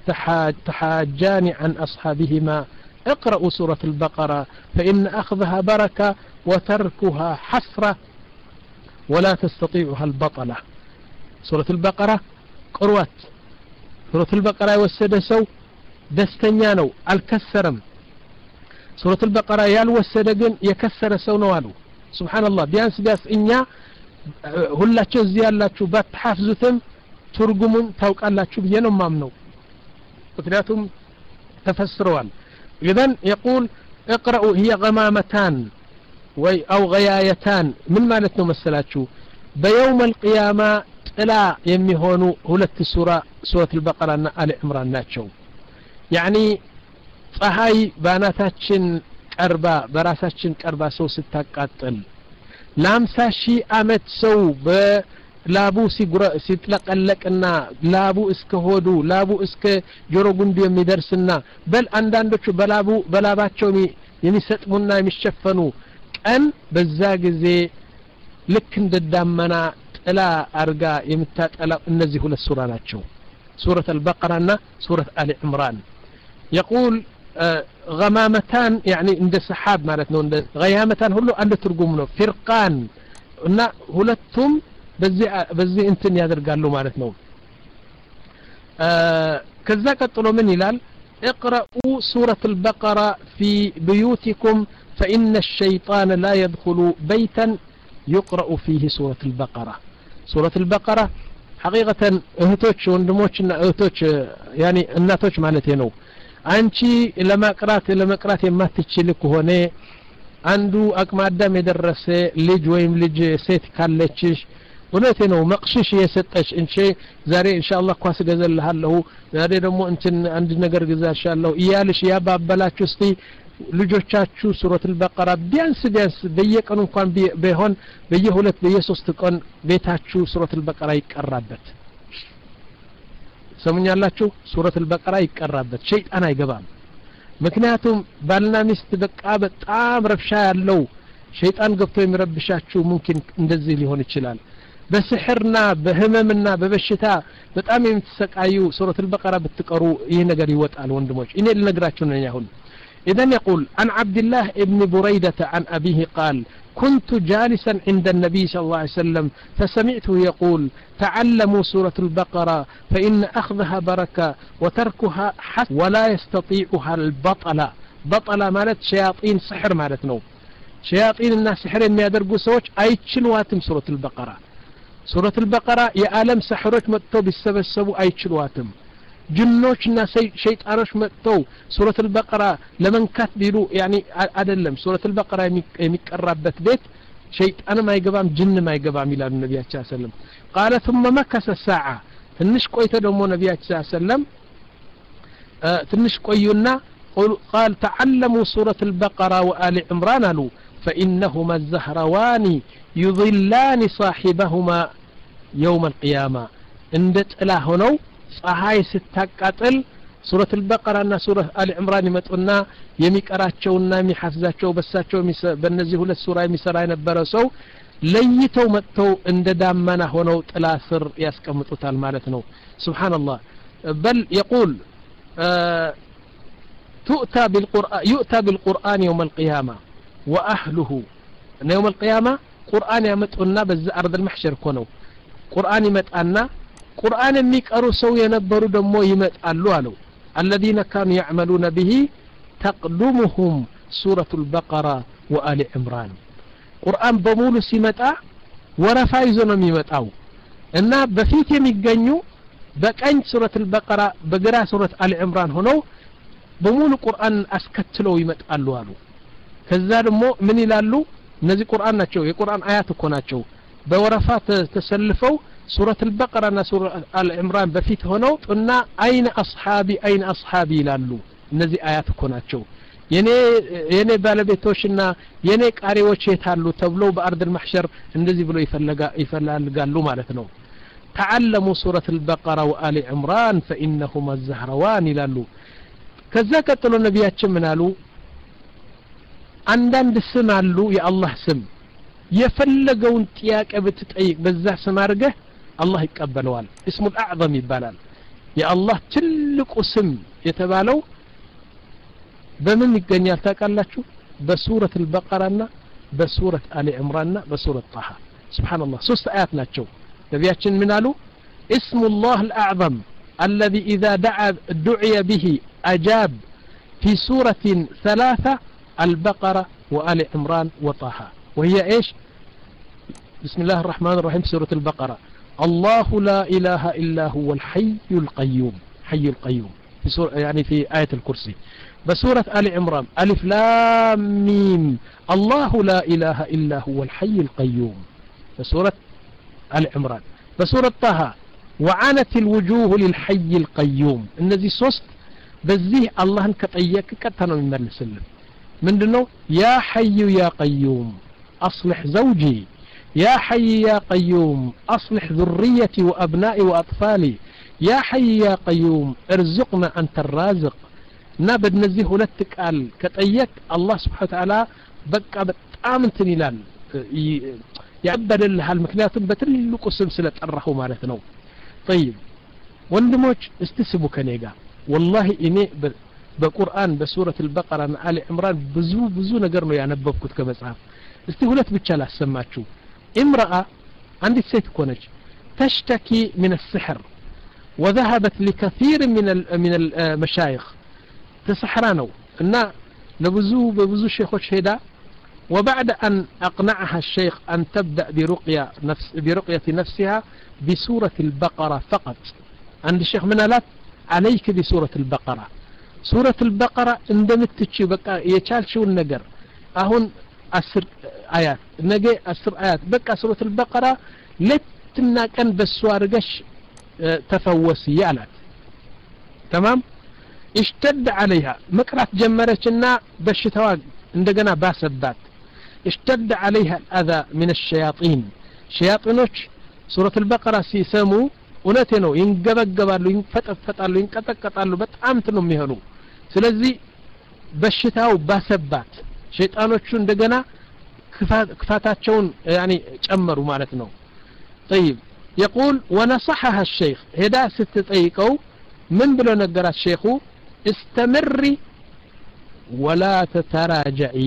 تحاجان عن أصحابهما اقرأوا سورة البقرة فإن أخذها بركة وتركها حسرة ولا تستطيعها البطلة سورة البقرة قروات سورة البقرة والسدسو دستنيانو الكسرم سورة البقرة يالوسدقن يكسر سونوالو سبحان الله بيانس بياس إنيا هلا تشزي الله تشوبات حافظتم ترجمون توقع الله تشوب ينم مامنو وثلاثهم تفسروان إذن يقول اقرأوا هي غمامتان أو غيايتان من ما نتنو مسلاتشو بيوم القيامة لا يميهونو هلت سورة سورة البقرة آل عمران ناتشو يعني فهاي باناتاتشن كربا براساتشن كربا سو ستاقاتل لامسا شي آمت سو ب ላቡ ሲጥለቀለቅና ላቡ እስከ ሆዱ ላቡ እስከ ጆሮ ጉንዱ የሚደርስና በል አንዳንዶቹ በላቡ በላባቸው የሚሰጥሙና የሚሸፈኑ ቀን በዛ ጊዜ ልክ እንደዳመና ጥላ አርጋ የምታጠላው እነዚህ ሁለት ሱራ ናቸው ሱረት አልበቀራና ሱረት አሊ ዕምራን يقول غمامتان يعني عند سحاب معناتنا عند غيامتان ሁሉ አንድ ትርጉም ነው ፍርቃን እና ሁለቱም በዚህ በዚህ እንትን ያደርጋሉ ማለት ነው ከዛ ቀጥሎ ምን ይላል اقرأوا سورة البقرة في بيوتكم فإن الشيطان لا يدخل بيتا يقرأ فيه سورة البقرة سورة البقرة حقيقة اهتوش وندموشنا اهتوش يعني الناتوش مالتي نو አንቺ ለማቅራት ለማቅራት የማትችልኩ ሆነ አንዱ አቅመ አዳም የደረሰ ልጅ ወይም ልጅ ሴት ካለችሽ ወለቴ ነው መቅሽሽ የሰጠሽ እንቺ ዛሬ ኢንሻአላህ ኳስ ገዘልሃለሁ ዛሬ ደግሞ እንትን አንድ ነገር ገዛሻለሁ ይያልሽ ያባበላችሁ እስቲ ልጆቻችሁ ሱረት አልበቀራ ቢያንስ ቢያንስ በየቀኑ እንኳን ቢሆን በየሁለት በየሶስት ቀን ቤታችሁ ሱረት አልበቀራ ይቀራበት ሰሙኛላችሁ ሱረት አልበቀራ ይቀራበት ሸይጣን አይገባም ምክንያቱም ባልና ሚስት በቃ በጣም ረብሻ ያለው ሸይጣን ገብቶ የሚረብሻችሁ ممكن እንደዚህ ሊሆን ይችላል በስህርና በህመምና በበሽታ በጣም የምትሰቃዩ ሱረት አልበቀራ ብትቀሩ ይሄ ነገር ይወጣል ወንድሞች እኔ ልነግራችሁ ነኝ አሁን إذن يقول عن عبد الله ابن بريدة عن أبيه قال كنت جالسا عند النبي صلى الله عليه وسلم فسمعته يقول تعلموا سورة البقرة فإن أخذها بركة وتركها حس ولا يستطيعها البطلة بطلة مالت شياطين سحر مالت نو شياطين الناس سحر ما يدرقوا سوش أي تشلواتم سورة البقرة سورة البقرة يا آلم سحرت متو بالسبب أي تشلواتم ጅኖችና ሸይጣኖች መጥተው ሱረት አልበቀራ ለመንካት ቢሉ ያኒ አይደለም ሱረት አልበቀራ የሚቀራበት ቤት ሸይጣንም አይገባም ጅንም አይገባም ይላል ነብያችን ሰለላሁ ዐለይሂ ወሰለም قال ثم مكث ساعه ትንሽ ቆይተ ደግሞ ነብያችን ሰለላሁ ዐለይሂ ወሰለም ትንሽ ቆዩና قال تعلموا سورة البقرة وآل عمران له فإنهما الزهروان يظلان صاحبهما يوم القيامة اندت إلى هنا ፀሐይ ስታቃጥል ሱረት አልበቀራና ሱረት አሊ ኢምራን ይመጡና የሚቀራቸውና የሚሐፍዛቸው በሳቸው በእነዚህ ሁለት ሱራ የሚሰራ የነበረ ሰው ለይተው መጥተው እንደ ዳመና ሆነው ጥላ ስር ያስቀምጡታል ማለት ነው ሱብሃንአላህ بل يقول تؤتى بالقرآن يؤتى بالقرآن يوم القيامة وأهله يوم القيامة قرآن يمتعنا بز أرض المحشر كونوا قرآن يمتعنا قرآن የሚቀሩ ሰው የነበሩ ደግሞ ይመጣሉ አለው الذين كانوا يعملون به تقدمهم سورة البقرة وآل عمران قرآن በሙሉ ሲመጣ ወረፋ ይዞ ነው የሚመጣው እና በፊት የሚገኙ በቀኝ ሱረት البقرة በግራ ሱረት አሊ ኢምራን ሆነው በሙሉ ቁርአን አስከትለው ይመጣሉ አሉ ከዛ ደግሞ ምን ይላሉ እነዚህ ቁርአን ናቸው የቁርአን አያት እኮ ናቸው በወረፋ ተሰልፈው سورة البقرة نا سورة آل عمران بفيت هنا قلنا أين أصحابي أين أصحابي لالو نزي آيات كوناتشو يني يني بالبيتوشنا يني قاريوچ يتالو تبلو بأرض المحشر نزي بلو يفلغا يفلغالو معناتنو تعلموا سورة البقرة وآل عمران فإنهما الزهروان لالو كذا قتلوا نبياتችን ምን አሉ አንዳንድ ስም አሉ የአላህ ስም የፈለገውን ጥያቄ ብትጠይቅ በዛ ስም አድርገህ الله يقبلوال اسم الأعظم يبالال يا الله تلك اسم يتبالو بمن يغنيال تاقالاتشو بسورة البقرة بسورة آل عمران بسورة طه سبحان الله ሶስት آيات ናቸው ነብያችን ምን አሉ اسم الله الأعظم الذي إذا دعا دعي به أجاب في سورة ثلاثة البقرة وآل عمران وطه وهي إيش بسم الله الرحمن الرحيم سورة البقرة الله لا إله إلا هو الحي القيوم حي القيوم في سورة يعني في آية الكرسي بسورة آل عمران ألف لام ميم الله لا إله إلا هو الحي القيوم بسورة آل عمران بسورة طه وعنت الوجوه للحي القيوم الذي صوست بزيه الله كطيك كتنا من المسلم من دنو يا حي يا قيوم أصلح زوجي يا حي يا قيوم أصلح ذريتي وأبنائي وأطفالي يا حي يا قيوم ارزقنا أنت الرازق نابد نزيه ولتك قال كتأيك الله سبحانه وتعالى بقى بتآمن تنيلان يعبد لها المكنيات بتلك سلسلة الرحو مالتنا طيب وندموش استسبوا كنيقا والله إني بقرآن بسورة البقرة آل عمران بزو بزو نقرنو يعني نببكت كمسعف استهولت بتشال السماتشو امرأة عندي سيت كونج تشتكي من السحر وذهبت لكثير من من المشايخ تسحرانو إن لبزو ببزو شيخ شهدا وبعد أن أقنعها الشيخ أن تبدأ برقية نفس برقية نفسها بسورة البقرة فقط عند الشيخ منالات عليك بسورة البقرة سورة البقرة اندمت تشي بقى يشال شو النجر أهون أسر آيات نجي أسر آيات بقى سورة البقرة لتنا كان بسوارقش تفوسي يالات تمام اشتد عليها مكرات جمرتنا بشتواق عندنا باسبات اشتد عليها الأذى من الشياطين شياطينوش سورة البقرة سيسمو ونتنو ينقبقبالو ينفتفتالو ينقطقطالو በጣም ነው የሚሆኑ ስለዚህ በሽታው ባሰባት ሸይጣኖቹ እንደገና ክፋታቸውን يعني ጨመሩ ማለት ነው طيب يقول ونصحها الشيخ هدا ስትጠይቀው ምን ብሎ ነገራት ሼኹ استمري ولا تتراجعي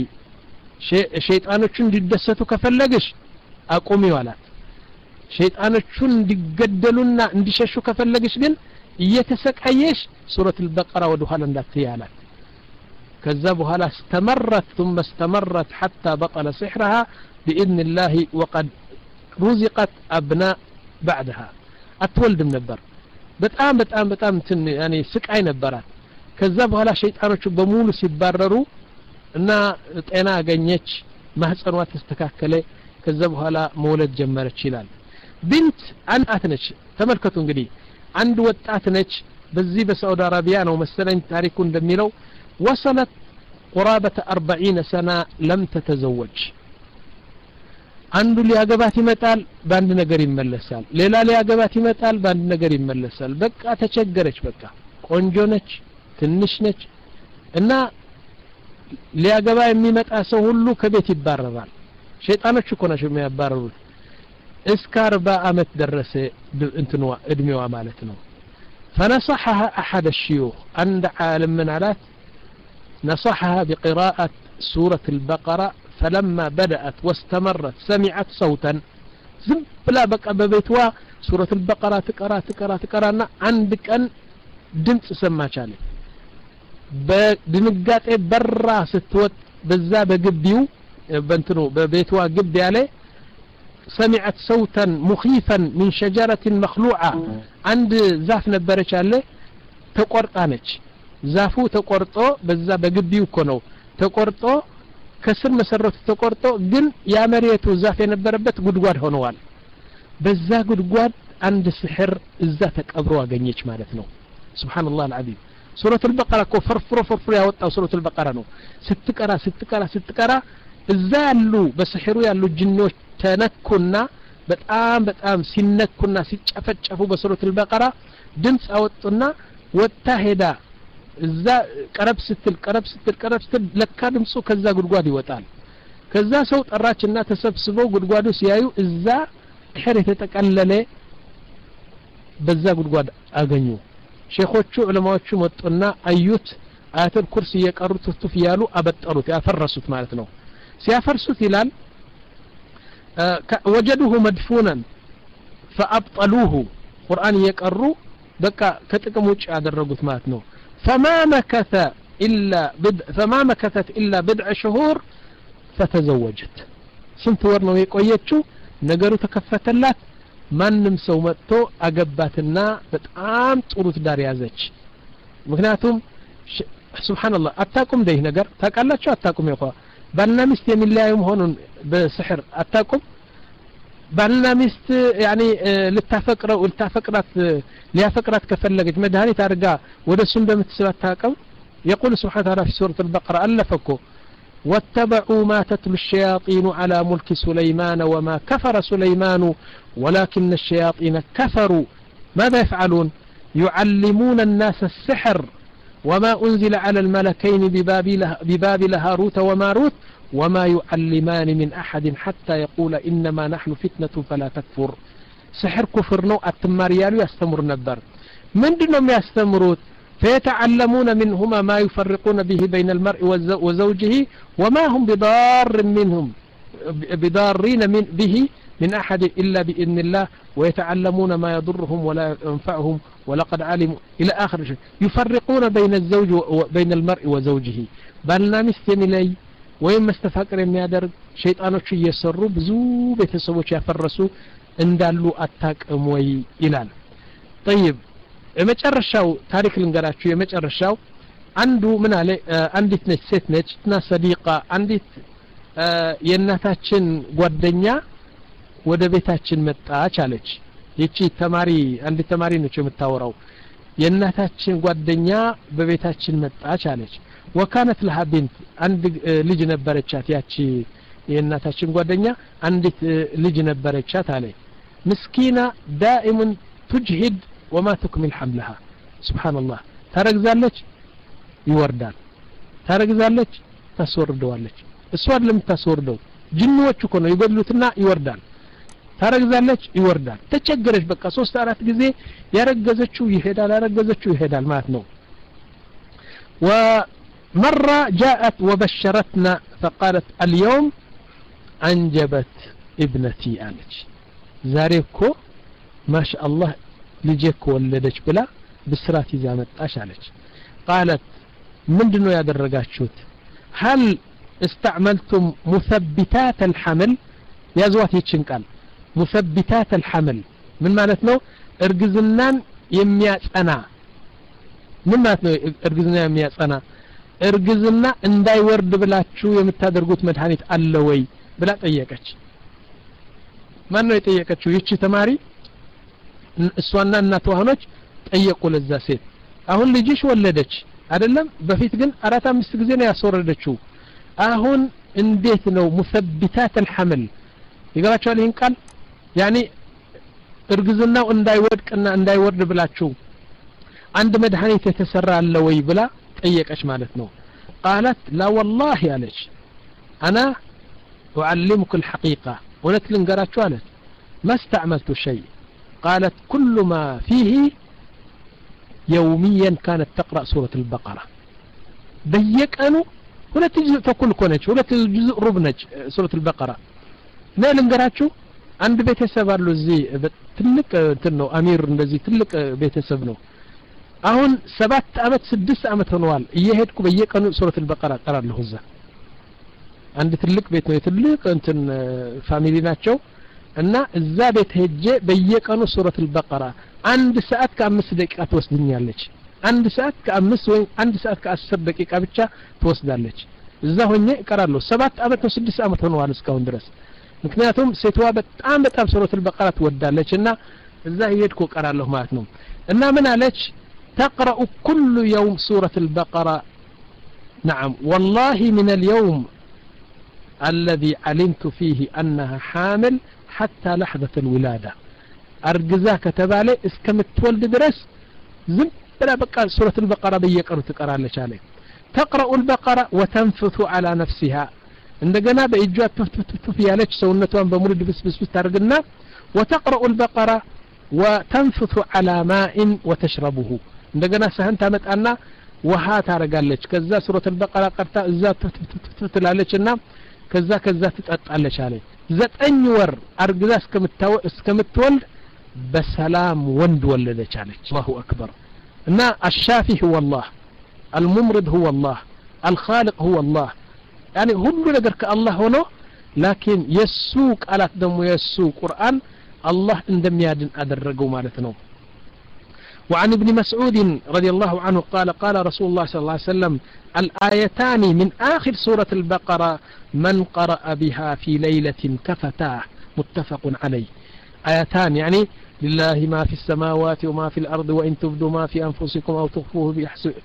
ሸይጣኖቹ እንዲደሰቱ ከፈለግሽ አቁሚ ዋላት ሸይጣኖቹን እንዲገደሉና እንዲሸሹ ከፈለግሽ ግን እየተሰቃየሽ ሱረት البقرة ወደ ኋላ እንዳትያላት ከዛ በኋላ استمرت ثم استمرت حتى بطل سحرها بإذن الله وقد رزقت أبناء بعدها أتولدم نبر በጣም በጣም በጣም እንትን ያኔ ስቃይ ነበራት ከዛ በኋላ ሸይጣኖቹ በሙሉ ሲባረሩ እና ጤና አገኘች ማህፀኗ ተስተካከለ ከዛ በኋላ መውለድ ጀመረች ይላል ቢንት አንአት ነች ተመልከቱ እንግዲህ አንድ ወጣት ነች በዚህ በሳዑዲ አረቢያ ነው መሰለኝ ታሪኩ እንደሚለው وصلت قرابة أربعين سنة لم تتزوج አንዱ ሊያገባት ይመጣል ባንድ ነገር ይመለሳል ሌላ ሊያገባት ይመጣል ባንድ ነገር ይመለሳል በቃ ተቸገረች በቃ ቆንጆ ነች ትንሽ ነች እና ሊያገባ የሚመጣ ሰው ሁሉ ከቤት ይባረራል ሸይጣኖች እኮ ናቸው የሚያባረሩት እስከ አርባ አመት ደረሰ እንትኗ እድሜዋ ማለት ነው فنصحها أحد الشيوخ عند عالم من علات نصحها بقراءة سورة البقرة فلما بدأت واستمرت سمعت صوتا زبلا بقى ببيتها سورة البقرة تقرأ تقرأ تقرأ عندك أن دمت سماش عليه بنقاط برا ستوت بزا بقبيو بنتنو ببيتها قبي عليه سمعت صوتا مخيفا من شجرة مخلوعة عند زاف نبرش عليه تقرطانج زافو تقرطو بزا بقبيو كنو تقرطو كسر مسرته تقرطو ግን ያ መሬቱ ዛፍ የነበረበት ጉድጓድ ሆነዋል በዛ ጉድጓድ አንድ ስሕር እዛ ተቀብሮ አገኘች ማለት ነው ሱብሃንአላህ አልዓዚም ሱረቱ አልበቀራ እኮ ፈርፍሮ ፈርፍሮ ያወጣው ሱረቱ አልበቀራ ነው ስትቀራ ስትቀራ ስትቀራ እዛ ያሉ በስሕሩ ያሉ ጅኖች ተነኩና በጣም በጣም ሲነኩና ሲጨፈጨፉ በሱረቱ አልበቀራ ድምጽ አወጡና ወጣ ሄዳ እዛ ቀረብ ስትል ቀረብ ስትል ቀረብ ስትል ለካ ድምጹ ከዛ ጉድጓድ ይወጣል ከዛ ሰው ጠራችና ተሰብስበው ጉድጓዱ ሲያዩ እዛ ሕር የተጠቀለለ በዛ ጉድጓድ አገኙ ሼኾቹ ዑለማዎቹ መጡና አዩት አያተል ኩርሲ የቀሩት ትፍ ያሉ አበጠሩት ያፈረሱት ማለት ነው ሲያፈርሱት ይላል وجدوه مدفونا فأبطلوه قرآن يقروا بقى كتكم وجه ያደረጉት ማለት ነው فما مكث إلا بدع فما مكثت إلا بدع شهور فتزوجت سنت ور ነው የቆየችው ነገሩ ተከፈተላት ማንም ሰው መጥቶ አገባትና በጣም ጥሩ ትዳር ያዘች ምክንያቱም ሱብሃንአላህ አታቁም ደህ ነገር ታቃላችሁ አታቁም ይቆ ባልና ሚስት የሚለያዩ መሆኑን በስሕር አታቁም ባልና ሚስት يعني ልታፈቅረው ልታፈቅራት ሊያፈቅራት ከፈለገች መድኃኒት አድርጋ ወደሱ እንደምትስባት ታቀም يقول سبحانه وتعالى في سورة البقرة ألفكو واتبعوا ما تتلو الشياطين على ملك سليمان وما كفر سليمان ولكن الشياطين كفروا ماذا يفعلون يعلمون الناس السحر وما أنزل على الملكين ببابل هاروت وماروت وما يعلمان من أحد حتى يقول إنما نحن فتنة فلا تكفر سحر كفر نوع التماريال يستمر نبر من دونهم يستمرون فيتعلمون منهما ما يفرقون به بين المرء وزوجه وما هم بضار منهم بضارين من به من أحد إلا بإذن الله ويتعلمون ما يضرهم ولا ينفعهم ولقد علموا إلى آخر شيء يفرقون بين الزوج وبين المرء وزوجه بلنا مستمي لي ويما استفاقر የሚያደርግ ሸይጣኖች እየሰሩ ብዙ ቤተሰቦች ያፈረሱ እንዳሉ አታቀም ወይ ይላል طيب የመጨረሻው ታሪክ ልንገራችሁ የመጨረሻው አንዱ ምን አለ አንዲት ነች ሴት ነች እና ሰዲቃ አንዲት የእናታችን ጓደኛ ወደ ቤታችን መጣች አለች ይቺ ተማሪ አንዲት ተማሪ ነች የምታወራው የእናታችን ጓደኛ በቤታችን መጣች አለች وكانت لها بنت عند ልጅ ነበረቻት ያቺ የእናታችን ጓደኛ አንዲት ልጅ ነበረቻት አለ مسكينة دائم تجهد وما تكمل حملها سبحان الله ታረግዛለች ይወርዳል ታረግዛለች ታስወርደዋለች እሷ አይደለም ታስወርደው ጅንኖቹ እኮ ነው ይገድሉትና ይወርዳል ታረግዛለች ይወርዳል ተቸገረች በቃ ሶስት አራት ጊዜ ያረገዘችው ይሄዳል ያረገዘችው ይሄዳል ማለት ነው ومرة جاءت وبشرتنا فقالت اليوم أنجبت ابنتي آلج زاريكو ما شاء الله لجيكو ولدش بلا بسراتي زامت آلج قالت من دنو يا درقاتشوت هل استعملتم مثبتات الحمل يا زواتي تشنقال مثبتات الحمل من معناتنا ارجزنان የሚያጸና ምን ማለት ነው እርግዝና የሚያጸና እርግዝና እንዳይወርድ ብላችሁ የምታደርጉት መድኃኒት አለ ወይ ብላ ጠየቀች ማን ነው የጠየቀችው ይቺ ተማሪ እሷና እናቷ ሆነች ጠየቁ ለዛ ሴት አሁን ልጅሽ ወለደች አይደለም በፊት ግን አራት አምስት ጊዜ ነው ያስወረደችው አሁን እንዴት ነው مثبتات الحمل ይገባችኋል ይሄን ቃል ያኒ እርግዝናው እንዳይወድቅና እንዳይወርድ ብላችሁ አንድ መድኃኒት የተሰራ አለ ወይ ብላ ጠየቀች ማለት ነው قالت لا والله ያለች انا اعلمك الحقيقه ولت ልንገራችሁ አለች ما استعملت شيء قالت كل ما فيه يوميا كانت تقرأ سورة البقرة بيقانو ሁለት ጁዝ ተኩል ኮነች ሁለት ጁዝ ሩብ ነች ሱረቱ አልበቀራ እና ልንገራችሁ አንድ ቤተሰብ አሉ እዚህ ትልቅ እንትን ነው አሚር እንደዚህ ትልቅ ቤተሰብ ነው አሁን ሰባት አመት ስድስት አመት ሆነዋል እየሄድኩ በየቀኑ ሱረቱ አልበቀራ ቀራለሁ እዛ አንድ ትልቅ ቤት ነው ትልቅ እንትን ፋሚሊ ናቸው እና እዛ ቤት ሄጄ በየቀኑ ሱረቱ አልበቀራ አንድ ሰዓት ከአምስት ደቂቃ ትወስድኛለች አንድ ሰዓት ከአምስት ወይ አንድ ሰዓት ከአስር ደቂቃ ብቻ ትወስዳለች እዛ ሆኜ እቀራለሁ ሰባት አመት ነው ስድስት አመት ሆነዋል እስካሁን ድረስ ምክንያቱም ሴትዋ በጣም በጣም ሱረቱ አልበቀራ ትወዳለችና እዛ ሄድኩ እቀራለሁ ማለት ነው እና ምን አለች تقرأ كل يوم سورة البقرة نعم والله من اليوم الذي علمت فيه أنها حامل حتى لحظة الولادة أرجزا كتبالي اسكمت تولد درس زم بلا بقى سورة البقرة بيقرأ تقرأ لك عليه تقرأ البقرة وتنفث على نفسها عندنا بإجوات تفتفتف يالك سونتوان بمرد بس بس بس ترقنا وتقرأ البقرة وتنفث على ماء وتشربه عندنا سهنت عمت أنا وها ترقالك كذا سورة البقرة قرتا الزات تفتفتف لالكنا كذا كذا تتقلش عليه ذات أنور أرقذا اسكمتولد بسلام وند ولدك عليك الله أكبر إن الشافي هو الله الممرض هو الله الخالق هو الله يعني هم نقدر كالله هنا لكن يسوق على دم يسوق قرآن الله اندم يادن أدرقوا مالتنا وعن ابن مسعود رضي الله عنه قال قال رسول الله صلى الله عليه وسلم الآيتان من آخر سورة البقرة من قرأ بها في ليلة كفتاه متفق عليه آيتان يعني لله ما في السماوات وما في الأرض وإن تبدوا ما في أنفسكم أو تخفوه بيحسب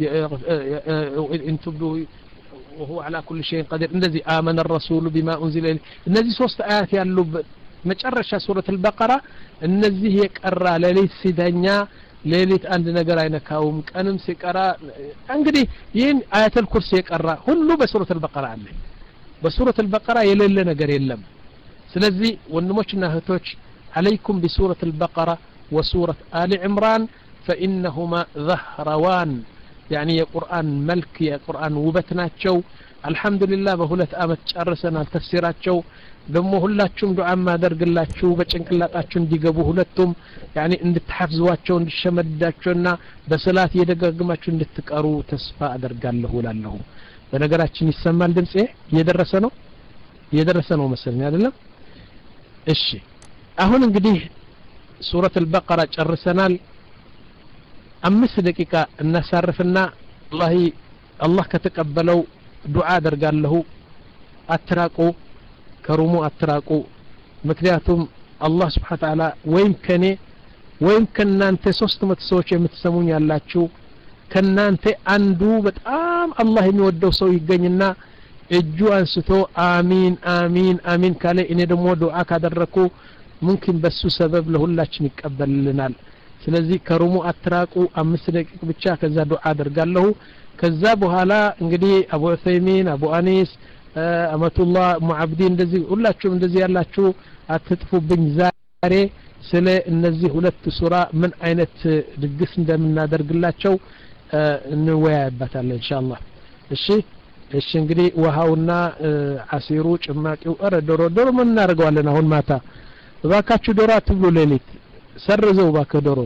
إن تبدوا وهو على كل شيء قدير الذي آمن الرسول بما أنزل إليه الذي صوت آيات ياللب متشرش سورة البقرة الذي يقرأ ليلة سيدانيا ليلة عند نقرأ ينكاوم كأنم سيقرأ انقدي ين آيات الكرسي يقرأ هلو بسورة البقرة عليه بسورة البقرة يلل نقر يلم سلذي ونموشنا هتوش عليكم بسورة البقرة وسورة آل عمران فإنهما ظهروان يعني يا قرآن ملك يا قرآن وبتناتشو الحمد لله بهولة آمت شرسنا تفسيراتشو دمو هلاتشم دعا ما درقلاتشو بچنقلاتاتشو انديقبو هلتم يعني اندتحفزواتشو اندشمداتشونا بسلات يدقاقماتشو اندتقارو تسفاء درقال له لالله بنقراتشن يسمى الدمس ايه يدرسنو يدرسنو مثلا يعني لا الشي አሁን እንግዲህ ሱረቱ አልበቀራ ጨርሰናል አምስት ደቂቃ እናሳርፍና والله አላህ ከተቀበለው ዱዓ አደርጋለሁ አትራቁ ከሩሙ አትራቁ ምክንያቱም አላህ Subhanahu Wa Ta'ala ወይም ከኔ ወይም ከናንተ ሶስት መቶ ሰዎች የምትሰሙኝ ያላችሁ ከናንተ አንዱ በጣም አላህ የሚወደው ሰው ይገኝና እጁ አንስቶ አሚን አሚን አሚን ካለ እኔ ደግሞ ዱዓ ካደረኩ ممكن بس سبب ለሁላችን ይቀበልልናል ስለዚህ ከሩሙ አትራቁ አምስት ደቂቃ ብቻ ከዛ ዱዓ አደርጋለሁ ከዛ በኋላ እንግዲህ አቡ ዑሰይሚን አቡ አኒስ አመቱላህ ሙዓብዲ እንደዚህ ሁላችሁም እንደዚህ ያላችሁ አትጥፉብኝ ዛሬ ስለ እነዚህ ሁለት ሱራ ምን አይነት ድግስ እንደምናደርግላቸው እንወያይበታለን ኢንሻአላህ እሺ እሺ እንግዲህ ውሃውና አሲሩ ጭማቂው አረ ዶሮ ዶሮ ምን እናደርገዋለን አሁን ማታ ባካችሁ ዶሮ አትብሉ ሌሊት ሰርዘው ባከ ዶሮ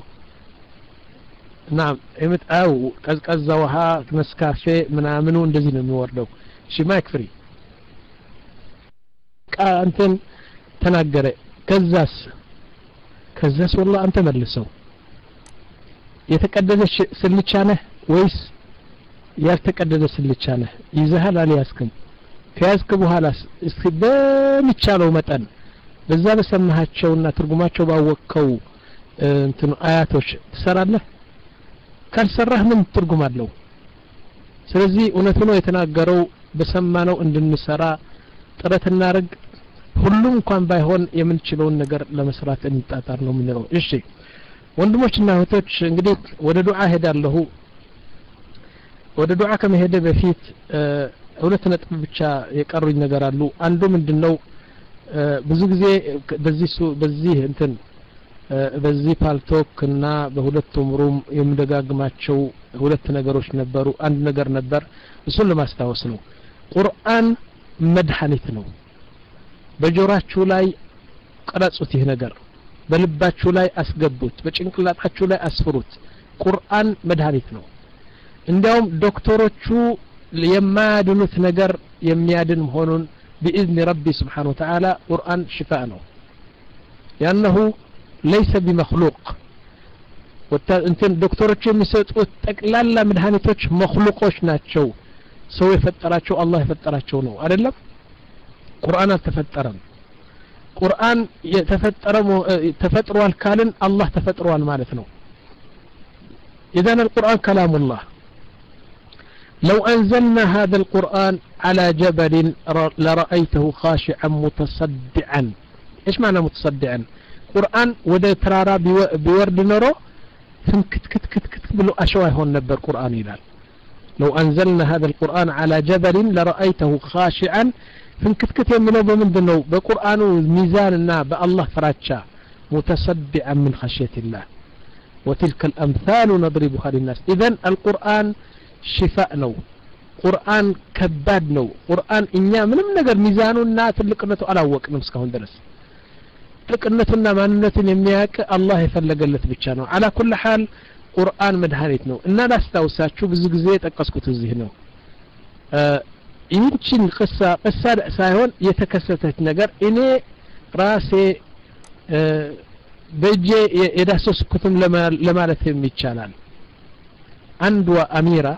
ናም እምጣው ቀዝቀዛ ውሃ መስካፌ ምናምኑ እንደዚህ ነው የሚወርደው እሺ ማይክ ፍሪ ቃንተን ተናገረ ከዛስ ከዛስ والله አንተ መልሰው የተቀደደች ስልቻ ነህ ወይስ ያልተቀደደ ስልቻ ነህ? ይዘሃል አልያዝክም? ከያዝክ በኋላ እስኪ በሚቻለው መጠን በዛ በሰማሃቸውና ትርጉማቸው ባወቅከው እንትን አያቶች ትሰራለህ? ካልሰራህ ምን ትርጉም አለው? ስለዚህ እውነቱ ነው የተናገረው። በሰማነው እንድንሰራ ጥረት እናርግ። ሁሉም እንኳን ባይሆን የምንችለውን ነገር ለመስራት እንጣጣር ነው የምንለው። እሺ ወንድሞችና እህቶች እንግዲህ ወደ ዱዓ ሄዳለሁ። ወደ ዱዓ ከመሄደ በፊት ሁለት ነጥብ ብቻ የቀሩኝ ነገር አሉ። አንዱ ምንድነው ብዙ ጊዜ በዚህ በዚህ እንትን በዚህ ፓልቶክ እና በሁለቱም ሩም የምደጋግማቸው ሁለት ነገሮች ነበሩ። አንድ ነገር ነበር እሱን ለማስታወስ ነው። ቁርአን መድኃኒት ነው። በጆራችሁ ላይ ቀረጹት። ይህ ነገር በልባችሁ ላይ አስገቡት፣ በጭንቅላታችሁ ላይ አስፍሩት። ቁርአን መድኃኒት ነው። እንዲያውም ዶክተሮቹ የማያድኑት ነገር የሚያድን መሆኑን بإذن ربي سبحانه وتعالى قرآن شفاء ነው لأنه ليس بمخلوق ወንተን ዶክተሮች የሚሰጡት ጠቅላላ መድኃኒቶች መخلوቆች ናቸው። ሰው የፈጠራቸው አላህ የፈጠራቸው ነው አይደለም። ቁርአን አልተፈጠረም። ቁርአን የተፈጠረው ተፈጥሯል ካልን አላህ ተፈጥሯል ማለት ነው። إذن القرآن كلام الله. لو أنزلنا هذا القرآن على جبل لرأيته خاشعا متصدعا. إيش معنى متصدعا؟ قرآن وده ترارا بورد نرو فنكت كت كت كت بلو أشواه هون نبر قرآن يلال. لو أنزلنا هذا القرآن على جبل لرأيته خاشعا فنكت كت يمنو بمن دنو بقرآن ميزاننا بالله فراتشا متصدعا من خشية الله. وتلك الأمثال نضربها للناس. إذن القرآن شفاء نو. قرآن كباد نو. قرآن إنيا منم نقر ميزاننا تلقنته على وقت نمسكهن درس. تلقنتنا معناتنا يمياك الله يفلق اللت بيتشانو. على كل حال قرآن مدهانيت نو. إننا لا استوساتشو بزقزيت أقصكت الزهنو. آه يمكن قصة قصة سايهون يتكسرت نقر إني راسي آه بيجي يداسوس كتم لما لما لتهم يتشانال. عندوا أميرة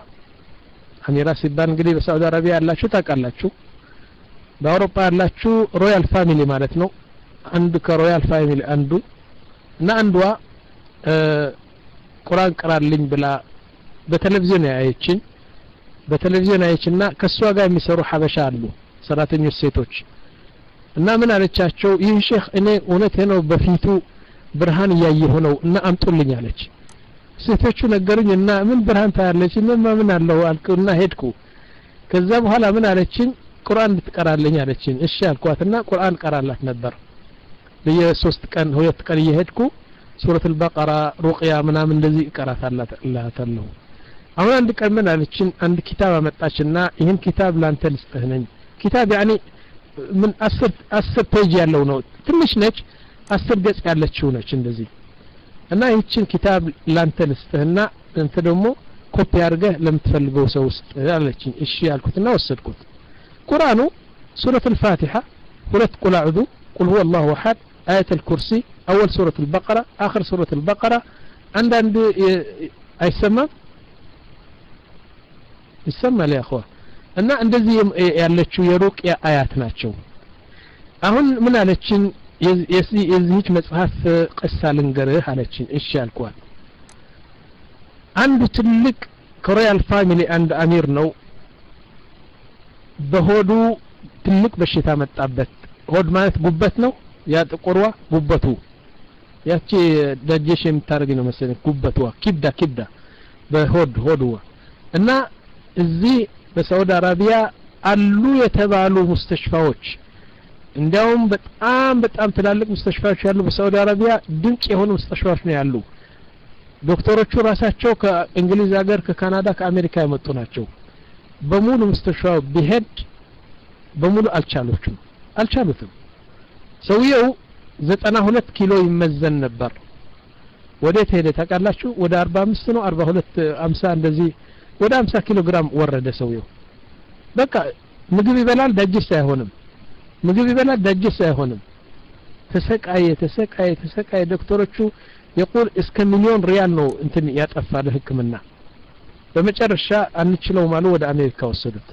أميرة سيبان قريب السعودية العربية الله شو تاك الله شو بأوروبا الله شو رويال فاميلي مالتنو عندك رويال فاميلي عندو نا عندوا آه قرآن قرار لين بلا بتلفزيون يعيشين بتلفزيون يعيشنا كسوا قايم يسروا حبشة له سراتين يسيتوش نا من على تشاشو يه شيخ إني ونتهنو بفيتو برهان يايهونو نا أمطلين عليك ሴቶቹ ነገሩኝ እና ምን ብርሃን ታያለች እና ምን አለው አልኩና ሄድኩ። ከዛ በኋላ ምን አለችኝ? ቁርአን ልትቀራለኝ አለችኝ። እሺ አልኳትና ቁርአን ቀራላት ነበር። በየሶስት ቀን ሁለት ቀን እየሄድኩ ሱረት አልበቀራ ሩቅያ ምናምን እንደዚህ ቀራታላታለሁ። አሁን አንድ ቀን ምን አለችኝ? አንድ ኪታብ አመጣችና ይሄን ኪታብ ላንተ ልስጥህ ነኝ። ኪታብ ያኒ ምን አስር አስር ፔጅ ያለው ነው። ትንሽ ነች፣ አስር ገጽ ያለችው ነች እንደዚህ እና ይህችን ኪታብ ላንተ ልስጥህና እንተ ደግሞ ኮፒ አድርገህ ለምትፈልገው ሰው ውስጥ አለችኝ። እሺ ያልኩትና ወሰድኩት። ቁርአኑ ሱረት الفاتحة ሁለት ቁል አዑዙ ቁል ሁወ አላሁ አሐድ አያት الكرسي اول ሱረት البقرة اخر ሱረት البقرة አንዳንድ አይሰማም ይሰማል ያ اخوة እና እንደዚህ ያለችው የሩቅያ አያት ናቸው። አሁን ምን አለችኝ? የዚህች መጽሐፍ ቅሳ ልንገርህ አለችኝ። እሺ አልኳት። አንዱ ትልቅ ኮሪያል ፋሚሊ አንድ አሚር ነው። በሆዱ ትልቅ በሽታ መጣበት። ሆድ ማለት ጉበት ነው። ያ ጥቁርዋ ጉበቱ ያቺ ዳጀሽ የምታረግ ነው መሰለኝ ጉበቷ ኪዳ ኪዳ በሆድ ሆድዋ እና እዚህ በሳውዲ አረቢያ አሉ የተባሉ ሙስተሽፋዎች እንዲያውም በጣም በጣም ትላልቅ ሙስተሽፋዎች ያሉ በሳውዲ አረቢያ ድንቅ የሆኑ ሙስተሽፋዎች ነው ያሉ። ዶክተሮቹ ራሳቸው ከእንግሊዝ ሀገር ከካናዳ ከአሜሪካ የመጡ ናቸው። በሙሉ ሙስተሽፋው ቢሄድ በሙሉ አልቻሉትም አልቻሉትም። ሰውየው ዘጠና ሁለት ኪሎ ይመዘን ነበር። ወዴት ሄደ ታውቃላችሁ? ወደ አርባ አምስት ነው አርባ ሁለት አምሳ እንደዚህ ወደ አምሳ ኪሎ ግራም ወረደ ሰውየው። በቃ ምግብ ይበላል ዳጅስ አይሆንም። ምግብ ይበላል ዳጅስ አይሆንም። ተሰቃየ ተሰቃየ ተሰቃየ። ዶክተሮቹ يقول እስከ ሚሊዮን ሪያል ነው እንትን ያጠፋለ ህክምና በመጨረሻ አንችለው ማሉ ወደ አሜሪካ ወሰዱት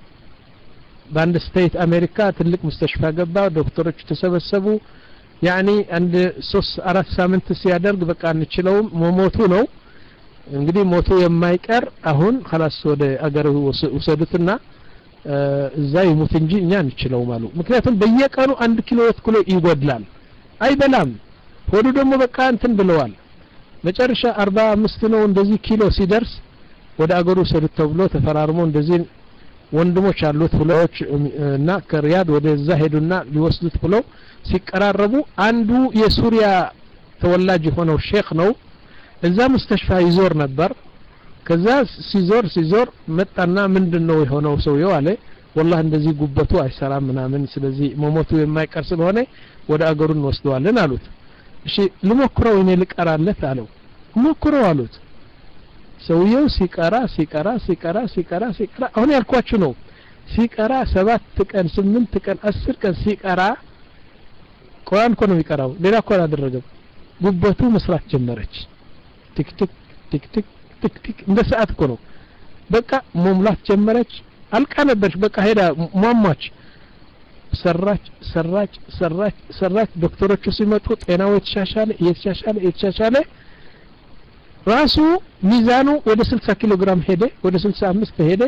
በአንድ ስቴት አሜሪካ ትልቅ ሙስተሽፋ ገባ ዶክተሮች ተሰበሰቡ ያኒ አንድ ሶስት አራት ሳምንት ሲያደርግ በቃ አንችለውም መሞቱ ነው እንግዲህ ሞቱ የማይቀር አሁን خلاص ወደ አገሩ ወሰዱትና እዛ ይሙት እንጂ እኛ አንችለው ማሉ ምክንያቱም በየቀኑ አንድ ኪሎ ወጥኩሎ ይጎድላል አይበላም ሆዱ ደግሞ በቃ እንትን ብለዋል መጨረሻ አርባ አምስት ነው እንደዚህ ኪሎ ሲደርስ ወደ አገሩ ወሰዱት ተብሎ ተፈራርሞ እንደዚህ ወንድሞች አሉት ሁለዎች እና ከሪያድ ወደዛ ሄዱና ሊወስዱት ብለው ሲቀራረቡ አንዱ የሱሪያ ተወላጅ ሆነው ሼክ ነው እዛ ሙስተሽፋ ይዞር ነበር ከዛ ሲዞር ሲዞር መጣና ምንድነው የሆነው ሰውየው አለ والله እንደዚህ ጉበቱ አይሰራም ምናምን ስለዚህ መሞቱ የማይቀር ስለሆነ ወደ አገሩን ወስደዋለን አሉት እሺ ልሞክረው እኔ ልቀራለት አለው ሞክረው አሉት ሰውየው ሲቀራ ሲቀራ ሲቀራ ሲቀራ ሲቀራ አሁን ያልኳችሁ ነው ሲቀራ ሰባት ቀን ስምንት ቀን አስር ቀን ሲቀራ ቁርአን እኮ ነው የሚቀራው ሌላ እኮ አላደረገም ጉበቱ መስራት ጀመረች ቲክ ቲክ ቲክ ቲክ ቲክ ቲክ እንደ ሰዓት እኮ ነው በቃ መሙላት ጀመረች አልቃ ነበርሽ በቃ ሄዳ ሟሟች ሰራች ሰራች ሰራች ሰራች ዶክተሮቹ ሲመጡ ጤናው የተሻሻለ የተሻሻለ የተሻሻለ ራሱ ሚዛኑ ወደ ስልሳ ኪሎ ግራም ሄደ ወደ ስልሳ አምስት ሄደ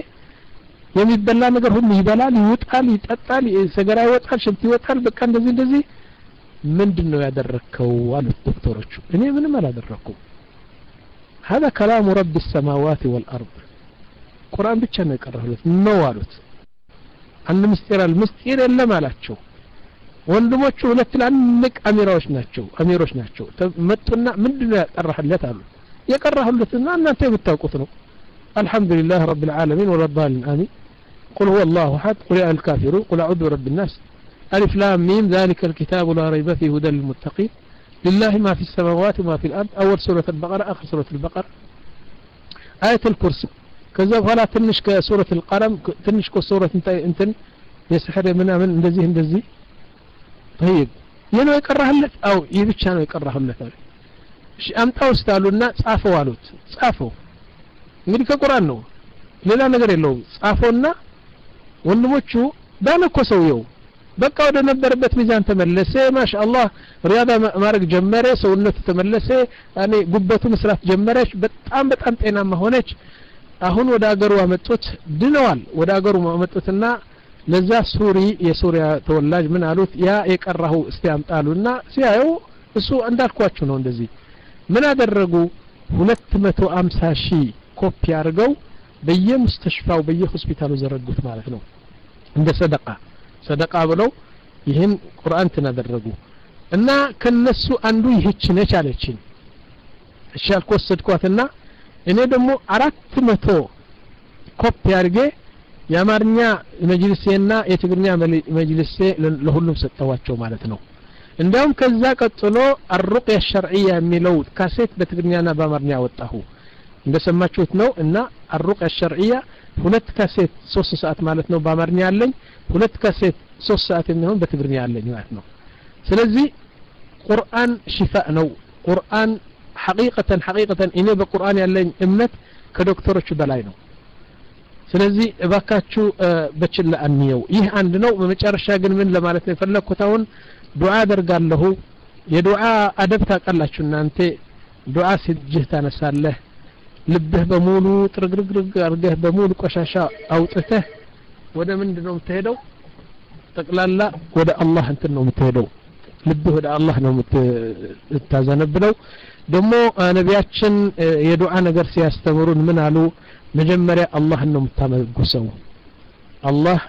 የሚበላ ነገር ሁሉ ይበላል ይወጣል ይጠጣል ሰገራ ይወጣል ሽንት ይወጣል በቃ እንደዚህ እንደዚህ ምንድነው ያደረከው አሉት ዶክተሮቹ እኔ ምንም አላደረኩም هذا كلام رب السماوات والارض ቁርአን ብቻ ነው የቀረሁት ነው አሉት አንድ ምስጢር አልምስጢር የለም አላቸው ወንድሞቹ ሁለት ትላልቅ አሚራዎች ናቸው አሚሮች ናቸው መጡና ምንድነው ያቀራህለት አሉ የቀራሁለትና እናንተ የምታውቁት ነው አልহামዱሊላህ رب العالمين والرضال آمين قل هو الله احد قل يا الكافرون قل اعوذ برب الناس الف لام ميم ذلك الكتاب لا ريب فيه هدى للمتقين لله ما في السماوات وما في الارض اول سوره البقره اخر سوره البقره ايه الكرسي كذا بኋላ ትንሽ ከሱረቱ القلم ትንሽ ከሱረቱ እንትን የስሕር ምናምን እንደዚህ እንደዚህ طيب የነው የቀራህለት አው ይብቻ ነው የቀራህለት አለ እሺ አምጣው ስታሉና ጻፈው አሉት ጻፈው እንግዲህ ከቁርአን ነው ሌላ ነገር የለውም ጻፈውና ወንድሞቹ ዳነኮ ሰውየው በቃ ወደ ነበረበት ሚዛን ተመለሰ ማሻአላህ ሪያዳ ማረግ ጀመረ ሰውነቱ ተመለሰ ያኔ ጉበቱ መስራት ጀመረች በጣም በጣም ጤናማ ሆነች አሁን ወደ አገሩ አመጡት ድነዋል ወደ አገሩ አመጡትና ለዛ ሱሪ የሱሪያ ተወላጅ ምን አሉት ያ የቀራው እስቲ አምጣሉና ሲያዩ እሱ እንዳልኳችሁ ነው እንደዚህ ምን አደረጉ ሁለት መቶ ሃምሳ ሺህ ኮፒ አድርገው በየሙስተሽፋው በየሆስፒታሉ ዘረጉት ማለት ነው እንደ ሰደቃ ሰደቃ ብለው ይሄን ቁርአን ተናደረጉ እና ከነሱ አንዱ ይህች ነች አለችኝ እሺ አልኮሰድኳትና እኔ ደግሞ አራት መቶ ኮፒ አድርጌ የአማርኛ መጅልሴና የትግርኛ መጅልሴ ለሁሉም ሰጠዋቸው ማለት ነው እንደውም ከዛ ቀጥሎ الرقيه الشرعيه የሚለው ካሴት በትግርኛና በአማርኛ ወጣሁ እንደሰማችሁት ነው እና الرقيه الشرعيه ሁለት ካሴት ሶስት ሰዓት ማለት ነው በአማርኛ ያለኝ ሁለት ካሴት ሶስት ሰዓት የሚሆን በትግርኛ ያለኝ ማለት ነው ስለዚህ ቁርአን ሽፋእ ነው ቁርአን حقيقة حقيقة እኔ በቁርአን ያለኝ እምነት ከዶክተሮች በላይ ነው ስለዚህ እባካችሁ በችላ አንየው ይህ አንድ ነው በመጨረሻ ግን ምን ለማለት ነው የፈለኩት አሁን ዱዓ አደርጋለሁ የዱዓ አደብ ታቀላችሁ እናንተ ዱዓ ሲጅህ ታነሳለህ ልብህ በሙሉ ጥርግርግርግ አርገህ በሙሉ ቆሻሻ አውጥተህ ወደ ምንድነው የምትሄደው ጠቅላላ ወደ አላህ እንትን ነው የምትሄደው ልብህ ወደ አላህ ነው የምትታዘነብለው ደሞ ነቢያችን የዱዓ ነገር ሲያስተምሩን ምን አሉ መጀመሪያ አላህ ነው የምታመጉሰው አላህ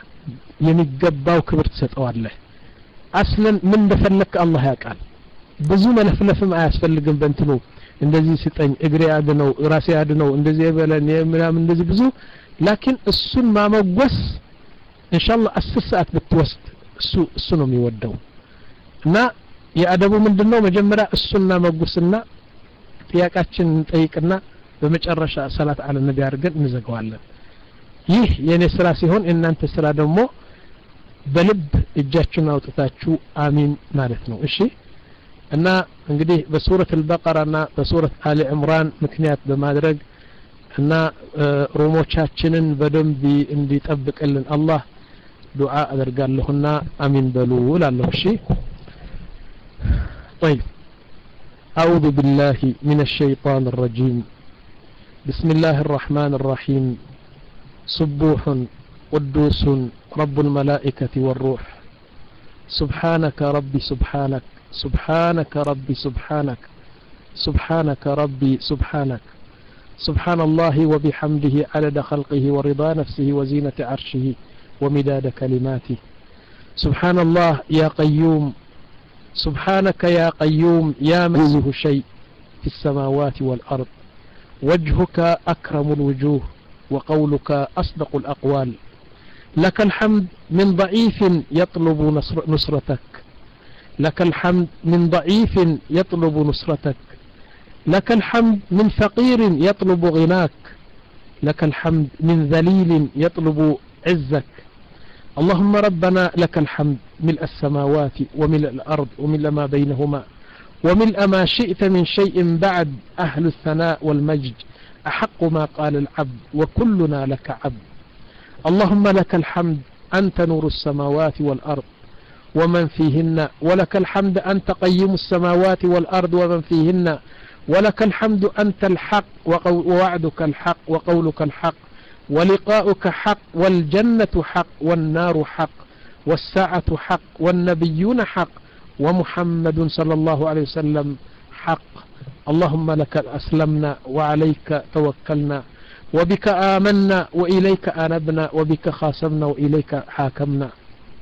የሚገባው ክብር ተሰጠዋለህ አስለን ምን እንደፈለክ አላህ ያውቃል ብዙ መለፍለፍም አያስፈልግም በእንትኑ እንደዚህ ሲጠኝ እግሬ አድነው ራሴ አድነው እንደዚህ ይበለን ምናምን እንደዚህ ብዙ ላኪን እሱን ማመጎስ ኢንሻአላህ አስር ሰዓት ብትወስድ እሱ እሱ ነው የሚወደው እና የአደቡ ምንድነው መጀመሪያ እሱና መጉስና ጥያቄያችን እንጠይቅና በመጨረሻ ሰላት አለ ነብይ አድርገን እንዘጋዋለን ይህ የኔ ስራ ሲሆን እናንተ ስራ ደግሞ በልብ እጃችሁን አውጥታችሁ አሚን ማለት ነው እሺ እና እንግዲህ በሱረት البقرة እና በሱረት አሊ ዕምራን ምክንያት በማድረግ እና ሮሞቻችንን በደንብ እንዲጠብቅልን አላህ ዱዓ አደርጋለሁና አሚን በሉ እላለሁ እሺ طيب أعوذ بالله من الشيطان الرجيم بسم الله الرحمن الرحيم سبوح قدوس رب الملائكة والروح سبحانك ربي سبحانك سبحانك ربي سبحانك سبحانك ربي سبحانك سبحان الله وبحمده عدد خلقه ورضا نفسه وزينة عرشه ومداد كلماته سبحان الله يا قيوم سبحانك يا قيوم يا مزه شيء في السماوات والأرض وجهك أكرم الوجوه وقولك أصدق الأقوال لك الحمد من ضعيف يطلب نصر نصرتك لك الحمد من ضعيف يطلب نصرتك لك الحمد من فقير يطلب غناك لك الحمد من ذليل يطلب عزك اللهم ربنا لك الحمد ملء السماوات وملء الأرض وملء ما بينهما وملء ما شئت من شيء بعد أهل الثناء والمجد أحق ما قال العبد وكلنا لك عبد اللهم لك الحمد أنت نور السماوات والأرض ومن فيهن ولك الحمد أنت قيم السماوات والأرض ومن فيهن ولك الحمد أنت الحق ووعدك الحق وقولك الحق ولقاؤك حق والجنة حق والنار حق والساعة حق والنبيون حق ومحمد صلى الله عليه وسلم حق اللهم لك أسلمنا وعليك توكلنا وبك آمنا وإليك أنبنا وبك خاصمنا وإليك حاكمنا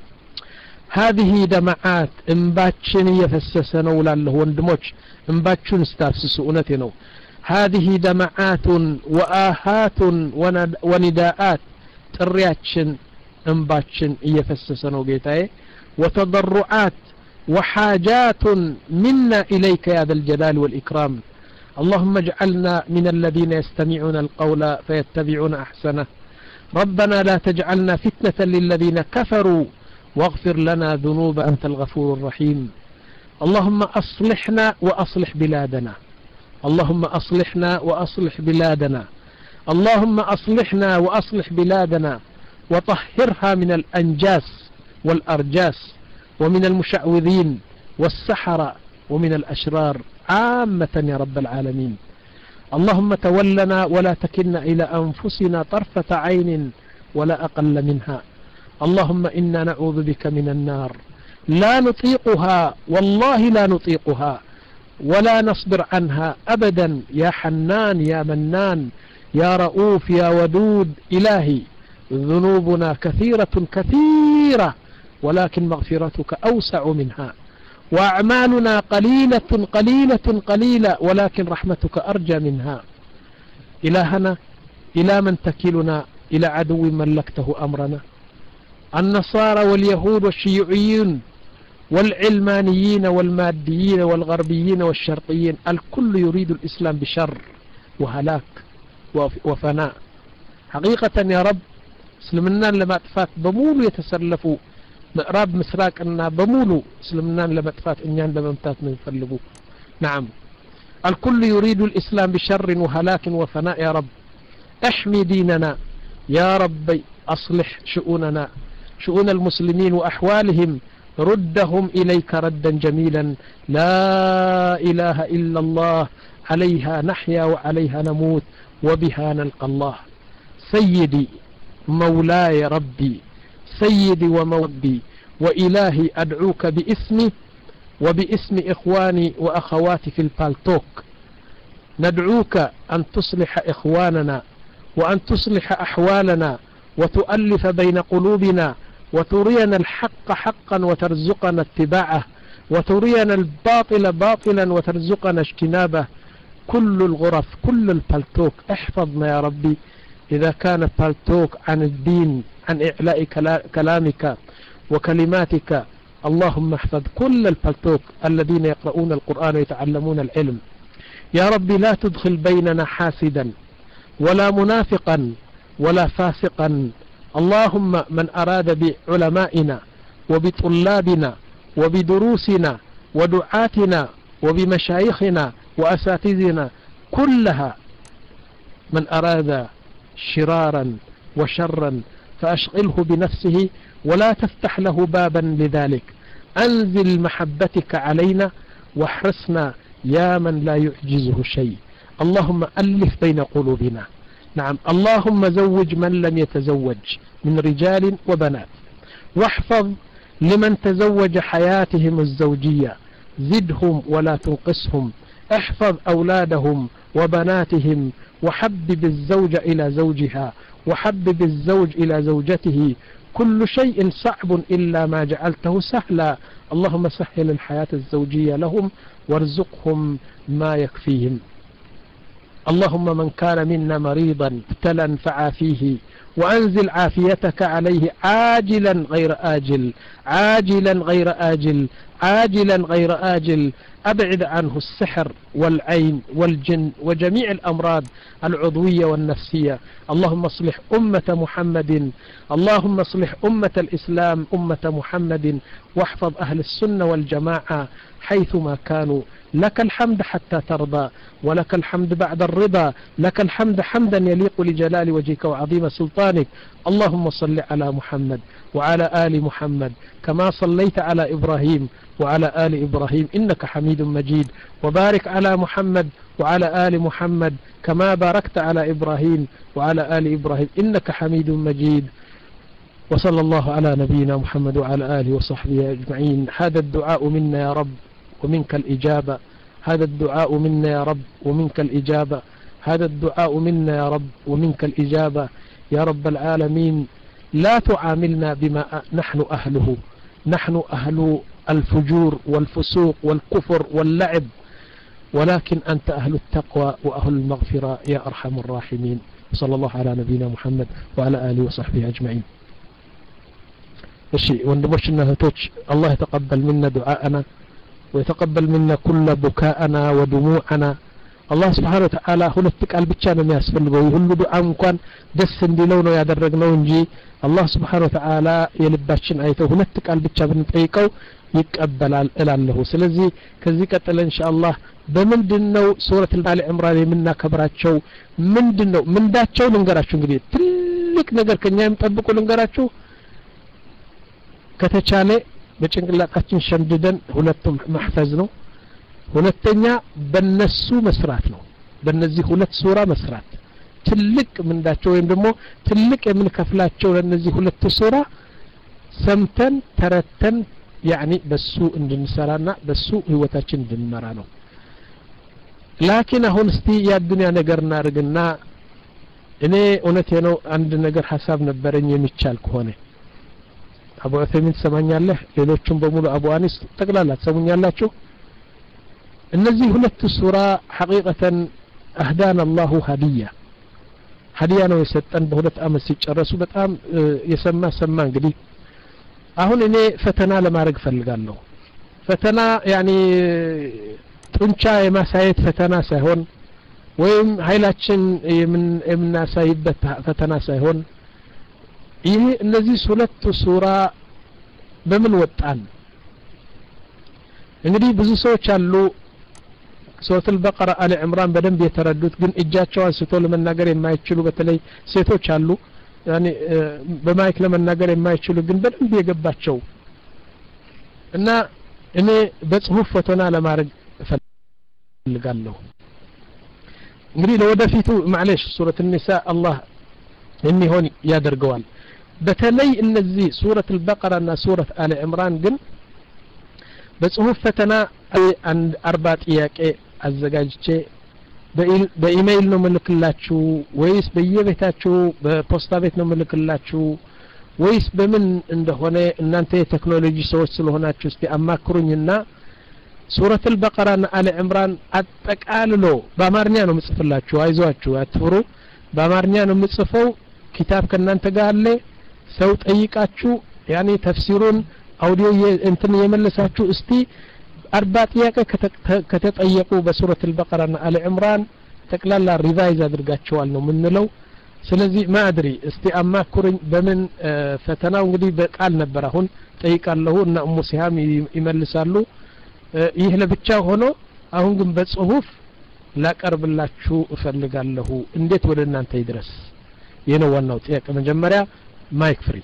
هذه دمعات انباتشن يفسسنا ولا له وندموش انباتشن استافسسونتنا هذه دمعات وآهات ونداءات ترياتشن انباتشن يفسسنا وقيتاي وتضرعات وحاجات منا إليك يا ذا الجلال والإكرام اللهم اجعلنا من الذين يستمعون القول فيتبعون أحسنه ربنا لا تجعلنا فتنة للذين كفروا واغفر لنا ذنوب أنت الغفور الرحيم اللهم أصلحنا وأصلح بلادنا اللهم أصلحنا وأصلح بلادنا اللهم أصلحنا وأصلح بلادنا وطهرها من الأنجاس والأرجاس ومن المشعوذين والسحرة ومن الأشرار عامة يا رب العالمين اللهم تولنا ولا تكلنا إلى أنفسنا طرفة عين ولا أقل منها اللهم إنا نعوذ بك من النار لا نطيقها والله لا نطيقها ولا نصبر عنها أبدا يا حنان يا منان يا رؤوف يا ودود إلهي ذنوبنا كثيرة كثيرة ولكن مغفرتك أوسع منها وأعمالنا قليلة قليلة قليلة ولكن رحمتك أرجى منها إلهنا إلى من تكلنا إلى عدو ملكته أمرنا النصارى واليهود والشيوعيين والعلمانيين والماديين والغربيين والشرقيين الكل يريد الإسلام بشر وهلاك وفناء حقيقة يا رب سلمنا لما أتفات بمولو يتسلفوا مقراب مسراك أننا بمولو سلمنا لما أتفات إنيان بممتات من يفلقوا نعم الكل يريد الإسلام بشر وهلاك وفناء يا رب احمي ديننا يا ربي أصلح شؤوننا شؤون المسلمين وأحوالهم ردهم إليك ردا جميلا لا إله إلا الله عليها نحيا وعليها نموت وبها نلقى الله سيدي مولاي ربي سيدي وموبي وإلهي أدعوك باسمي وباسم إخواني وأخواتي في البالتوك ندعوك أن تصلح إخواننا وأن تصلح أحوالنا وتؤلف بين قلوبنا وترينا الحق حقا وترزقنا اتباعه وترينا الباطل باطلا وترزقنا اجتنابه كل الغرف كل البالتوك احفظنا يا ربي إذا كان بالتوك عن الدين عن إعلاء كلامك وكلماتك اللهم احفظ كل البالتوك الذين يقرؤون القرآن ويتعلمون العلم يا ربي لا تدخل بيننا حاسدا ولا منافقا ولا فاسقا اللهم من أراد بعلمائنا وبطلابنا وبدروسنا ودعاتنا وبمشايخنا وأساتذنا كلها من أراد شرارا وشرا فأشغله بنفسه ولا تفتح له بابا لذلك. أنزل محبتك علينا واحرصنا يا من لا يعجزه شيء. اللهم ألف بين قلوبنا. نعم اللهم زوج من لم يتزوج من رجال وبنات، واحفظ لمن تزوج حياتهم الزوجية، زدهم ولا تنقصهم، احفظ أولادهم وبناتهم، وحبب الزوج إلى زوجها وحبب الزوج إلى زوجته. كل شيء صعب إلا ما جعلته سهلا. اللهم سهل الحياة الزوجية لهم وارزقهم ما يكفيهم. اللهم من كان منا مريضا ابتلا فعافيه وأنزل عافيتك عليه عاجلا غير آجل، عاجلا غير آجل، عاجلا غير آجل. أبعد عنه السحر والعين والجن وجميع الأمراض العضوية والنفسية. اللهم اصلح أمة محمد، اللهم اصلح أمة الإسلام أمة محمد، واحفظ أهل السنة والجماعة حيثما كانوا. لك الحمد حتى ترضى، ولك الحمد بعد الرضا، لك الحمد حمدا يليق لجلال وجهك وعظيم سلطانك. اللهم صل على محمد وعلى آل محمد كما صليت على إبراهيم وعلى آل إبراهيم إنك حميد مجيد، وبارك على محمد وعلى آل محمد كما باركت على إبراهيم وعلى آل إبراهيم إنك حميد مجيد. وصلى الله على نبينا محمد وعلى آله وصحبه أجمعين. هذا الدعاء منا يا رب ومنك الإجابة، هذا الدعاء منا يا رب ومنك الإجابة، هذا الدعاء منا يا رب ومنك الإجابة. يا رب العالمين لا تعاملنا بما نحن أهله، نحن أهل الفجور والفسوق والكفر واللعب، ولكن أنت أهل التقوى وأهل المغفرة يا أرحم الراحمين. صلى الله على نبينا محمد وعلى آله وصحبه أجمعين. الشيء وندمشنا هتوش الله يتقبل منا دعاءنا ويتقبل منا كل بكاءنا ودموعنا. الله سبحانه وتعالى ሁለት ቃል ብቻ ነው የሚያስፈልገው። ሁሉ ዱዓ እንኳን ደስ እንዲለው ነው ያደረግነው እንጂ አላህ ስብሓን ወተዓላ የልባችን አይተው ሁለት ቃል ብቻ ብንጠይቀው ይቀበላል እላለሁ። ስለዚህ ከዚህ ቀጥለን ኢንሻአላህ በምንድነው ሱረት አሊ ዕምራን የምናከብራቸው ምንድነው ምንዳቸው ልንገራችሁ። እንግዲህ ትልቅ ነገር ከኛ የሚጠብቁ ልንገራችሁ። ከተቻለ በጭንቅላታችን ሸምድደን ሁለቱም ማህፈዝ ነው። ሁለተኛ በነሱ መስራት ነው። በእነዚህ ሁለት ሱራ መስራት ትልቅ ምንዳቸው ወይም ደግሞ ትልቅ የምንከፍላቸው ለነዚህ ሁለት ሱራ ሰምተን ተረተን ያኒ በሱ እንድንሰራና በሱ ህይወታችን እንድንመራ ነው። ላኪን አሁን እስቲ ያዱንያ ነገር እናርግና እኔ እውነቴ ነው አንድ ነገር ሐሳብ ነበረኝ የሚቻል ከሆነ አቡ ዑሰይሚን ሰማኛለህ፣ ሌሎችም በሙሉ አቡ አኒስ ጠቅላላ ሰሙኛላችሁ። እነዚህ ሁለት ሱራ ሐቂቀተን አህዳን አላሁ ሀዲያ ሀዲያ ነው የሰጠን በሁለት አመት ሲጨረሱ በጣም የሰማ ሰማ። እንግዲህ አሁን እኔ ፈተና ለማድረግ ፈልጋለሁ። ፈተና ያኒ ጡንቻ የማሳየት ፈተና ሳይሆን ወይም ኃይላችን የምናሳይበት ፈተና ሳይሆን ይህ እነዚህ ሁለት ሱራ በምን ወጣን? እንግዲህ ብዙ ሰዎች አሉ ሱረት አልበቀራ አሊ ዕምራን በደንብ የተረዱት ግን እጃቸው አንስቶ ለመናገር የማይችሉ በተለይ ሴቶች አሉ። ያኒ በማይክ ለመናገር የማይችሉ ግን በደንብ የገባቸው እና እኔ በጽሁፍ ፈተና ለማድረግ ፈልጋለሁ። እንግዲህ ለወደፊቱ ማለሽ ሱረት النሳ አላህ የሚሆን ያደርገዋል። በተለይ እነዚህ ሱረት አልበቀራ እና ሱረት አሊ ዕምራን ግን በጽሁፍ ፈተና አንድ አርባ ጥያቄ አዘጋጅቼ በኢሜይል ነው መልክላችሁ ወይስ በየቤታችሁ በፖስታ ቤት ነው መልክላችሁ ወይስ በምን እንደሆነ እናንተ የቴክኖሎጂ ሰዎች ስለሆናችሁ እስቲ አማክሩኝና ሱረት አልበቀራ እና አሊ ዕምራን አጠቃልሎ በአማርኛ ነው ምጽፍላችሁ። አይዟችሁ አትፍሩ፣ በአማርኛ ነው ምጽፈው። ኪታብ ከናንተ ጋር አለ። ሰው ጠይቃችሁ ያኔ ተፍሲሩን አውዲዮ እንትን የመለሳችሁ እስቲ አርባ ጥያቄ ከተጠየቁ በሱረት አልበቀራ እና አሊ ዕምራን ተቅላላ ሪቫይዝ አድርጋችኋል ነው ምንለው። ስለዚህ ማድሪ እስቲ አማክሩኝ በምን ፈተናው እንግዲህ በቃል ነበር። አሁን ጠይቃለሁ እና ኡሙ ሲሃም ይመልሳሉ። ይህ ለብቻ ሆኖ አሁን ግን በጽሁፍ ላቀርብላችሁ እፈልጋለሁ እንዴት ወደ እናንተ ይድረስ የነው ዋናው ጥያቄ መጀመሪያ ማይክ ፍሪ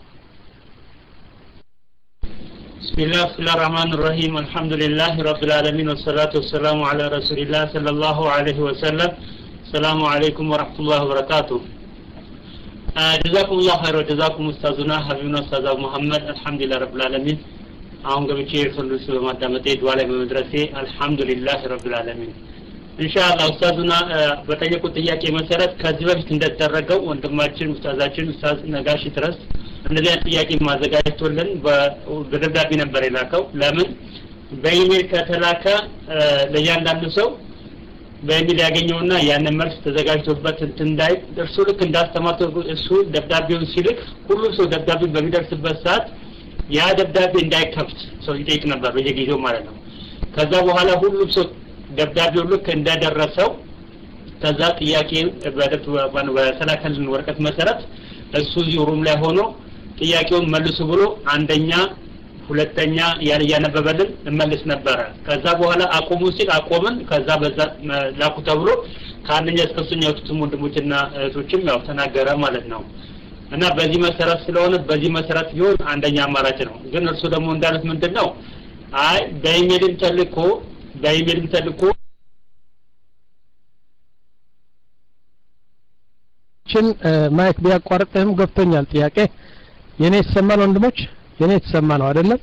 بسم الله الرحمن الرحيم الحمد لله رب العالمين والصلاة والسلام على رسول الله صلى الله عليه وسلم السلام عليكم ورحمة الله وبركاته جزاكم الله خير وجزاكم أستاذنا حبيبنا أستاذ محمد الحمد لله رب العالمين አሁን ገብቼ ፍልሱ በማዳመጤ ዱዓ ላይ በመድረሴ አልহামዱሊላህ ረብል ዓለሚን ኢንሻአላህ ኡስታዙና በጠየቁት ጥያቄ መሰረት ከዚህ በፊት እንደተደረገው ወንድማችን ኡስታዛችን ኡስታዝ ነጋሽ ድረስ እንደዚህ ጥያቄ ማዘጋጀቶልን በደብዳቤ ነበር የላከው ለምን በኢሜል ከተላከ ለያንዳንዱ ሰው በኢሜል ያገኘውና ያን መልስ ተዘጋጅቶበት እንዳይ እርሱ ልክ እንዳስተማረው እሱ ደብዳቤውን ሲልክ ሁሉ ሰው ደብዳቤው በሚደርስበት ሰዓት ያ ደብዳቤ እንዳይከፍት ሰው ይጠይቅ ነበር በየጊዜው ማለት ነው ከዛ በኋላ ሁሉም ሰው ደብዳቤው ልክ እንደደረሰው ከዛ ጥያቄ በደብዳቤው በሰላከልን ወረቀት መሰረት እሱ ሩም ላይ ሆኖ ጥያቄውን መልሱ ብሎ አንደኛ ሁለተኛ ያለ ያነበበልን መልስ ነበር ከዛ በኋላ አቆሙ ሲል አቆምን ከዛ በዛ ላኩ ተብሎ ከአንደኛ እስከ ሶስተኛ ወጥቱም ወንድሞችና እህቶችም ያው ተናገረ ማለት ነው እና በዚህ መሰረት ስለሆነ በዚህ መሰረት ይሁን አንደኛ አማራጭ ነው ግን እርሱ ደግሞ እንዳሉት ምንድነው አይ በኢሜልም ተልኮ በኢሜልም ተልኮ ችን ማይክ ቢያቋርጥህም ገብቶኛል ጥያቄ የኔ ተሰማን ወንድሞች የኔ ተሰማ ነው አይደለም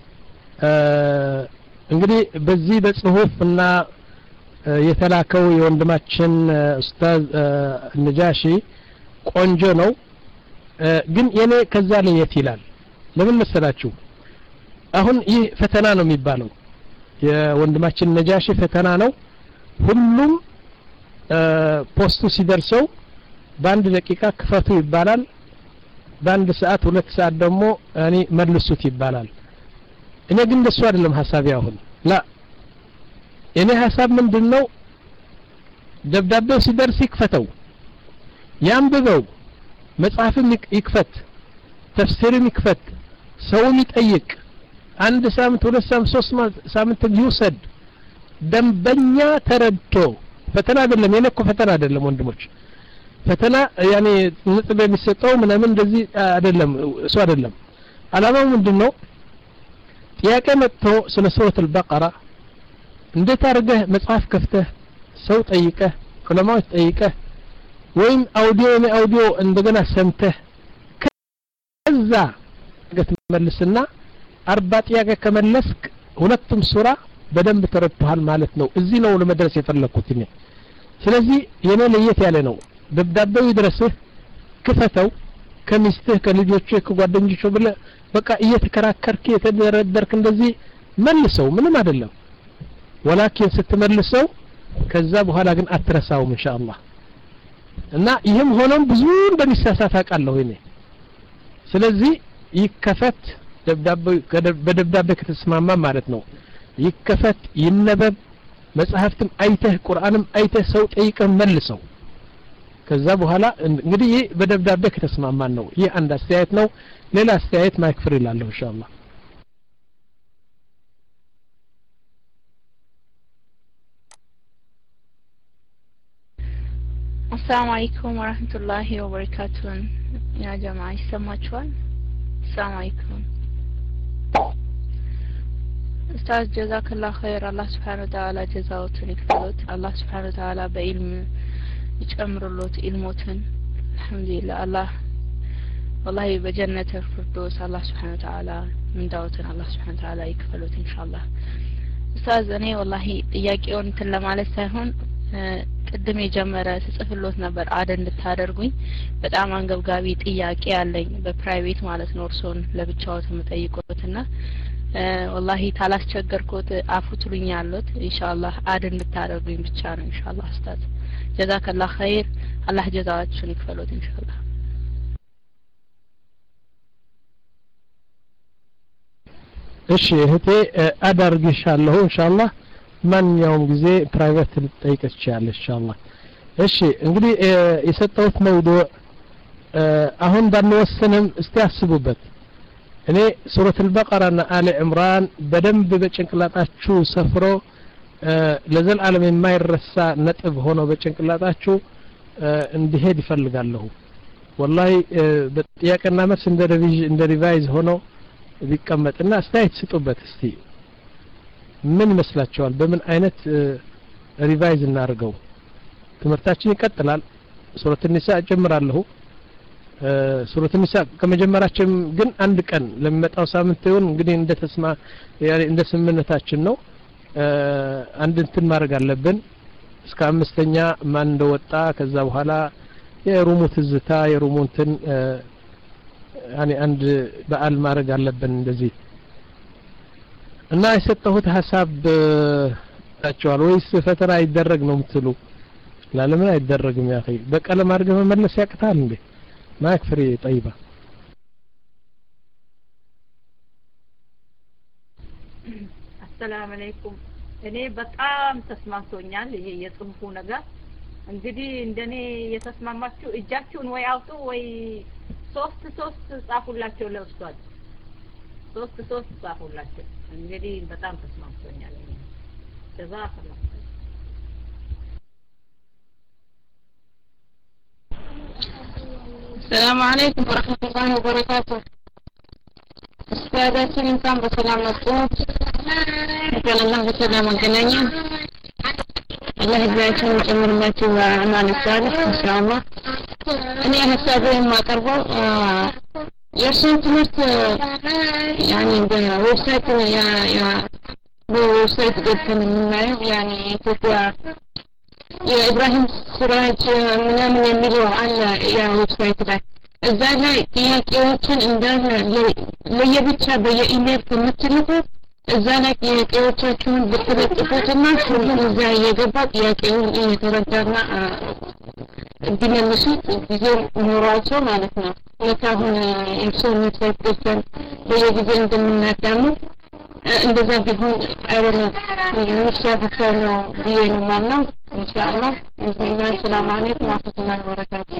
እንግዲህ በዚህ በጽሁፍና የተላከው የወንድማችን ኡስታዝ ነጃሺ ቆንጆ ነው ግን የኔ ከዛ ለየት ይላል ለምን መሰላችሁ አሁን ይህ ፈተና ነው የሚባለው የወንድማችን ነጃሺ ፈተና ነው ሁሉም ፖስቱ ሲደርሰው በአንድ ደቂቃ ክፈቱ ይባላል በአንድ ሰዓት ሁለት ሰዓት ደግሞ እኔ መልሱት ይባላል እኔ ግን እንደሱ አይደለም ሐሳቤ አሁን ላ የኔ ሐሳብ ምንድነው ደብዳቤው ሲደርስ ይክፈተው ያንብበው መጽሐፍም ይክፈት ተፍሲርም ይክፈት ሰውም ይጠይቅ አንድ ሳምንት ሁለት ሳምንት ሶስት ሳምንት ይውሰድ ደንበኛ ተረድቶ ፈተና አይደለም የነኮ ፈተና አይደለም ወንድሞች ፈተና ያኔ ንጥብ የሚሰጠው ምናምን እንደዚህ አይደለም እሱ አይደለም አላማው ምንድነው ጥያቄ መጥቶ ስለ ሱረት አልበቀራ እንዴት አድርገህ መጽሐፍ ከፍተህ ሰው ጠይቀህ ዑለማዎች ጠይቀህ ወይም አውዲዮ ነው አውዲዮ እንደገና ሰምተህ ከዛ ገትመልስና አርባ ጥያቄ ከመለስክ ሁለቱም ሱራ በደንብ ተረድተሃል ማለት ነው እዚህ ነው ለመድረስ የፈለኩት እኔ ስለዚህ የኔ ለየት ያለ ነው ደብዳቤው ይድረስህ ክፈተው ከሚስትህ ከልጆችህ ከጓደኞችህ ብለ በቃ እየተከራከርክ የተደረደርክ እንደዚህ መልሰው ምንም አይደለም ወላኪን ስትመልሰው ከዛ በኋላ ግን አትረሳውም ኢንሻአላህ እና ይሄም ሆኖም ብዙ እንደሚሳሳት አቃለሁ እኔ ስለዚህ ይከፈት ደብዳቤው በደብዳቤ ከተስማማ ማለት ነው ይከፈት ይነበብ መጽሐፍትም አይተህ ቁርአንም አይተህ ሰው ጠይቀህ መልሰው ከዛ በኋላ እንግዲህ በደብዳቤ ከተስማማን ነው ይሄ አንድ አስተያየት ነው ሌላ አስተያየት ማይክፍር ይላል ኢንሻአላህ السلام عليكم ورحمة الله وبركاته يا جماعة يسمعون السلام عليكم أستاذ جزاك الله خير الله سبحانه وتعالى جزاؤه يكفلوت الله سبحانه وتعالى بعلم يجمر اللوت علموتن الحمد لله الله والله بجنة الفردوس الله سبحانه وتعالى من دعوتنا الله سبحانه وتعالى يكفلوت إن شاء الله أستاذ أنا والله ጥያቄውን ተለማለት ሳይሆን ቅድም የጀመረ ተጽፍሎት ነበር አደ እንድታደርጉኝ በጣም አንገብጋቢ ጥያቄ ያለኝ በፕራይቬት ማለት ነው እርሶን ለብቻው ተመጠይቆትና والله ታላስቸገርኩት አፉትሉኝ ያሉት ኢንሻአላህ አደ እንድታደርጉኝ ብቻ ነው ኢንሻአላህ ኡስታዝ ጀዛከላህ ኸይር አላህ ጀዛአችሁን ይክፈሎት ኢንሻአላህ እሺ እህቴ አዳርግሻለሁ ኢንሻአላህ ማንኛውም ጊዜ ፕራይቬት ልትጠይቀች ይችላልሽ ኢንሻአላህ እሺ እንግዲህ የሰጠሁት መውዱዕ አሁን ባንወሰንም እስቲ አስቡበት እኔ ሱረት አልበቀራ እና አለ ዕምራን በደንብ በጭንቅላታችሁ ሰፍሮ ለዘላለም የማይረሳ ነጥብ ሆኖ በጭንቅላታችሁ እንዲሄድ ይፈልጋለሁ والله በጥያቄና መልስ እንደ ሪቪዥን እንደ ሪቫይዝ ሆኖ ቢቀመጥና አስተያየት ስጡበት እስቲ ምን መስላችኋል በምን አይነት ሪቫይዝ እናርገው ትምህርታችን ይቀጥላል ሱረቱ ኒሳ ጀምራለሁ ሱረቱ ኒሳ ከመጀመራችን ግን አንድ ቀን ለሚመጣው ሳምንት ይሁን እንግዲህ እንደ ተስማ ያኔ እንደ ስምምነታችን ነው አንድ እንትን ማድረግ አለብን እስከ አምስተኛ ማን እንደወጣ ከዛ በኋላ የሩሙ ትዝታ የሩሙ እንትን ያኔ አንድ በዓል ማድረግ አለብን እንደዚህ እና የሰጠሁት ሐሳብ ታቸዋል ወይስ ፈተና ይደረግ ነው የምትሉ ለምን አይደረግም ያ اخي በቀለም አድርገህ መመለስ ያቅታል እንዴ ማክፍሪ طيبه السلام عليكم እኔ በጣም ተስማምቶኛል ይሄ የጽንፉ ነገር እንግዲህ እንደኔ የተስማማችሁ እጃችሁን ወይ አውጡ ወይ ሶስት ሶስት ጻፉላቸው ለውስጧል ሶስት ሶስት ጻፉላቸው እንግዲህ በጣም ተስማምቶኛል ተዛፈላ السلام عليكم ورحمة الله وبركاته استاذاتي كان بسلام مطلوب كان الله بسلام الجنانية الله يجزاكم ويجمر ماتي وأمان الصالح إن شاء الله أنا هستاذين ما قربوا يرسل تمرت يعني بويب سايت يا يا بويب سايت قد من يعني كتوا يا إبراهيم سراج من من يميلوا على يا ويب سايت ده إذا لا ጥያቄዎችን እንዳለ ለየብቻ በየኢሜል ከምትልኩ እዛ ላይ ጥያቄዎቻችሁን ብትለጥፉትና ሁሉም እዛ እየገባ ጥያቄውን እየተረዳና ቢመልሱ ጊዜው ኖሯቸው ማለት ነው ለካሁን የሰው ሜትሪክን በየጊዜው እንደምናዳምጥ እንደዛ ቢሆን አይደለም የሚሻፈው ነው ብዬ ነው ማምነው ኢንሻአላህ ሰላም አለይኩም ወራህመቱላሂ ወበረካቱሁ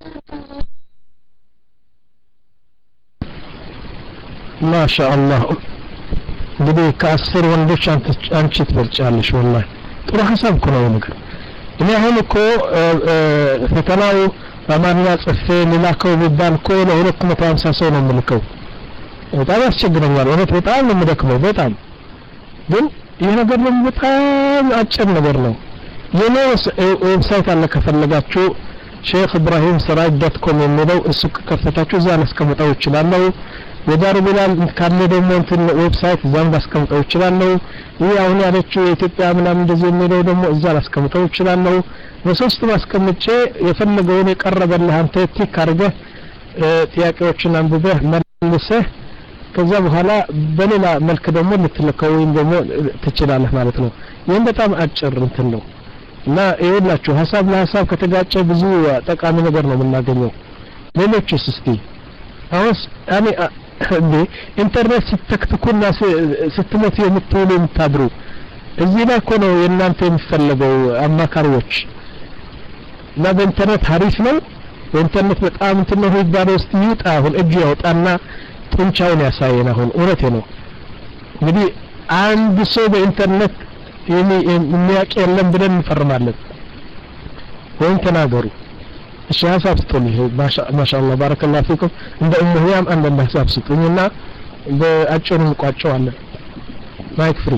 ማሻአላህ እንግዲህ ከአስር ወንዶች አንተ አንቺ ትበልጫለሽ والله ጥሩ ሐሳብ እኮ ነው ነገር እኔ አሁን እኮ ፈተናው በማንኛ ጽፌ ሊላከው ቢባል እኮ ለሁለት መቶ ሃምሳ ሰው ነው የምልከው በጣም ያስቸግረኛል እውነት በጣም ነው የምደክመው በጣም ግን ይሄ ነገር ደግሞ በጣም አጭር ነገር ነው የኔ ዌብሳይት አለ ከፈለጋችሁ ሼክ ኢብራሂም ሰራጅ ዶት ኮም የሚለው እሱ ከከፈታችሁ እዛ አስቀምጠው ይችላል የዳሩ ቢላል ካለ ደግሞ እንትን ዌብሳይት እዛም አስቀምጠው ይችላል ይሄ አሁን ያለችው የኢትዮጵያ ምናምን እንደዚህ የሚለው ደግሞ እዛ አስቀምጠው ይችላል በሶስት ማስቀምጬ የፈለገውን የቀረበልህ አንተ ቲክ አድርገህ ጥያቄዎችን አንብበህ መልሰህ ከዛ በኋላ በሌላ መልክ ደግሞ ልትልከው ወይም ደግሞ ትችላለህ ማለት ነው ይሄን በጣም አጭር እንትን ነው እና ይኸውላችሁ ሐሳብ ለሐሳብ ከተጋጨ ብዙ ጠቃሚ ነገር ነው የምናገኘው ሌሎችስ እስቲ አሁን እኔ እንዴ ኢንተርኔት ስትተክትኩና ስትሞት የምትውሉ የምታድሩ እዚህ ላይ እኮ ነው የእናንተ የሚፈልገው አማካሪዎች እና በኢንተርኔት አሪፍ ነው በኢንተርኔት በጣም እንትን ነው ይባለው እስቲ ይውጣ አሁን እጁ ያውጣና ጡንቻውን ያሳየን አሁን እውነቴ ነው እንግዲህ አንድ ሰው በኢንተርኔት የሚያውቅ የለም ብለን እንፈርማለን ወይም ተናገሩ እሺ ሐሳብ ስጡኝ ማሻአላህ ባረከላሁ ፊኩም እንደ እሙህያም አንድ ሐሳብ ስጡኝና በአጭሩ እንቋጨዋለን ማይክ ፍሪ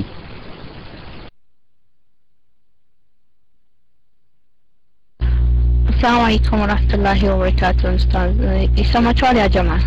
السلام عليكم ورحمة الله وبركاته أستاذ يسمعوا يا جماعة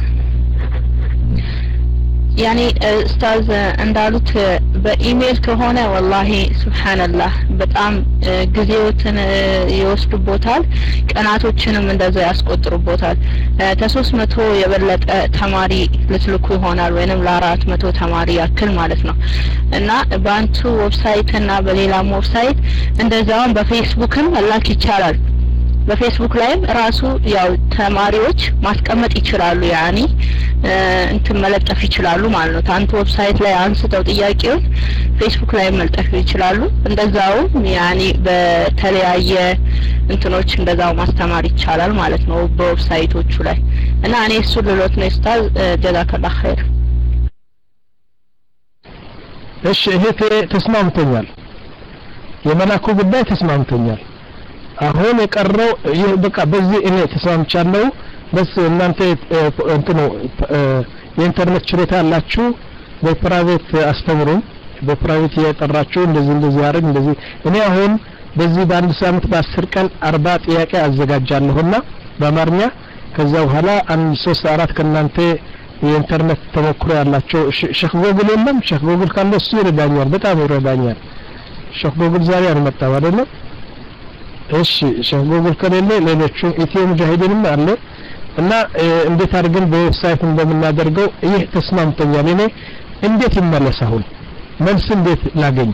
يعني أستاذ እንዳሉት በኢሜል ከሆነ والله سبحان الله በጣም ጊዜዎችን ይወስዱቦታል ቀናቶችንም እንደዛ ያስቆጥሩቦታል ከሶስት መቶ የበለጠ ተማሪ ልትልኩ ይሆናል ወይንም ለአራት መቶ ተማሪ ያክል ማለት ነው እና ባንቱ ዌብሳይት እና በሌላም ዌብሳይት እንደዛው በፌስቡክም መላክ ይቻላል በፌስቡክ ላይም ራሱ ያው ተማሪዎች ማስቀመጥ ይችላሉ ያኒ እንትን መለጠፍ ይችላሉ ማለት ነው ታንተ ዌብሳይት ላይ አንስተው ጥያቄውን ፌስቡክ ላይ መልጠፍ ይችላሉ እንደዛው ያኒ በተለያየ እንትኖች እንደዛው ማስተማር ይቻላል ማለት ነው በዌብሳይቶቹ ላይ እና እኔ እሱ ልሎት ነው ኡስታዝ ጀዛከላህ ኸይር እሺ እህቴ ተስማምተኛል የመላኩ ጉዳይ ተስማምቶኛል አሁን የቀረው በቃ በዚህ እኔ ተስማምቻለሁ በስ እናንተ እንትኑ የኢንተርኔት ችሎታ ያላችሁ በፕራይቬት አስተምሩን በፕራይቬት ያጠራችሁ እንደዚህ እንደዚህ ያርግ እንደዚህ እኔ አሁን በዚህ በአንድ ሳምንት በአስር ቀን አርባ ጥያቄ አዘጋጃለሁና በአማርኛ ከዛ በኋላ አንድ ሶስት አራት ከናንተ የኢንተርኔት ተሞክሮ ያላችሁ ሼክ ጎግል የለም ሼክ ጎግል ካለ እሱ ይረዳኛል በጣም ይረዳኛል ሼክ ጎግል ዛሬ አልመጣም አይደለም እሺ ሼክ ጎግል ከሌለ ሌሎቹ ኢትዮ ሙጃሂድንም አለ እና እንዴት አድርገን በዌብሳይት እንደምናደርገው ይህ ተስማምተኛል እኔ እንዴት ይመለሳው መልስ እንዴት ላገኝ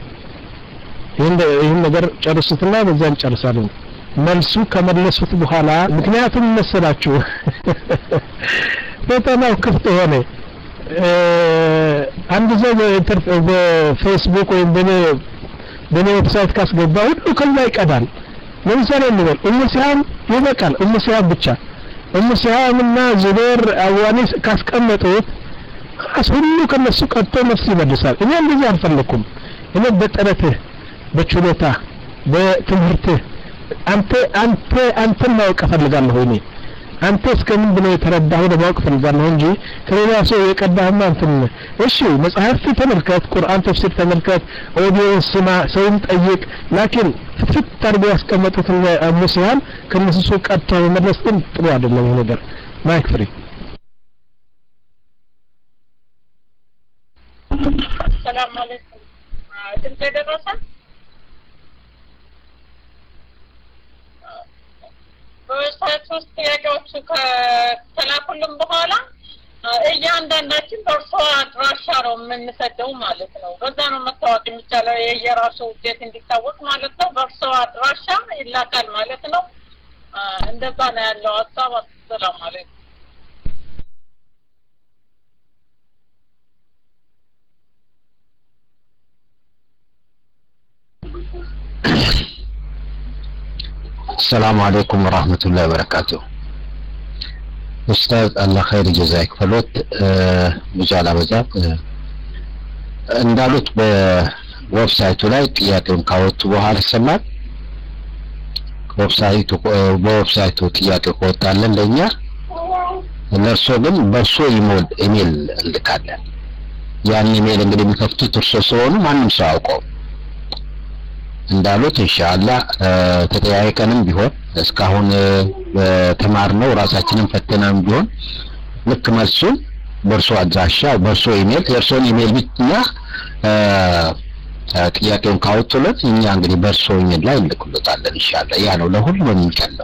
ይሄን ነገር ጨርሱትና በዛን ጨርሳለሁ መልሱ ከመለሱት በኋላ ምክንያቱም መሰላችሁ በጣም ክፍት ሆነ አንድ ሰው በፌስቡክ ወይ በኔ በኔ ዌብሳይት ካስገባ ሁሉ ከዛ ይቀዳል ለምሳሌ እንበል እሙሲያም ይበቃል እሙሲያም ብቻ እሙሲያምና ዙቤር አዋኒስ ካስቀመጡት ሁሉ ከነሱ ቀጥቶ መልስ ይመልሳል እኔ እንደዚህ አልፈለኩም እኔ በጥረትህ በችሎታ በትምህርትህ አንተ አንተ አንተ ማወቅ ፈልጋለሁ እኔ አንተ እስከምን ብለው የተረዳኸው ለማወቅ ፈልጋለሁ እንጂ ከሌላ ሰው የቀዳህማ አንተን እሺ መጽሐፍ ተመልከት ቁርአን ተፍሲር ተመልከት ኦዲዮ ስማ ሰውን ጠይቅ ላኪን ፍት ተርቦ ያስቀመጡት ሙስሊም ከነሱ ቀጥቶ መመለስ ግን ጥሩ አይደለም ይሄ ነገር ማይክ ፍሪ ሰላም አለይኩም ድምጼ ደረሰ በዌብሳይት ውስጥ ጥያቄዎቹ ከተላኩልን በኋላ እያንዳንዳችን በእርሷ አድራሻ ነው የምንሰደው ማለት ነው በዛ ነው መታወቅ የሚቻለው የየራሱ ውጤት እንዲታወቅ ማለት ነው በእርሷ አድራሻ ይላካል ማለት ነው እንደዛ ነው ያለው ሀሳብ ሰላም አለይኩም السلام عليكم ورحمة الله وبركاته أستاذ الله خير جزاك فلوت مجال بزاف እንዳሉት በዌብሳይቱ ላይ ጥያቄውን ካወጡ በኋላ ይሰማል ዌብሳይቱ በዌብሳይቱ ጥያቄ ቆጣለን ለኛ እነርሱ ግን በሱ ኢሜል ኢሜል ልካለን ያን ኢሜል እንግዲህ የሚከፍቱት እርሶ ስለሆኑ ማንም ሰው አውቀው እንዳሉት ኢንሻአላህ ተጠያይቀንም ቢሆን እስካሁን ተማርነው ራሳችንን ፈተናም ቢሆን ልክ መልሱን በርሶ አድራሻ በርሶ ኢሜል የርሶን ኢሜል ብቻ ጥያቄውን ካወጡለት እኛ እንግዲህ በርሶ ኢሜል ላይ እንልክሎታለን ኢንሻአላህ ያ ነው ለሁሉም የሚቀለው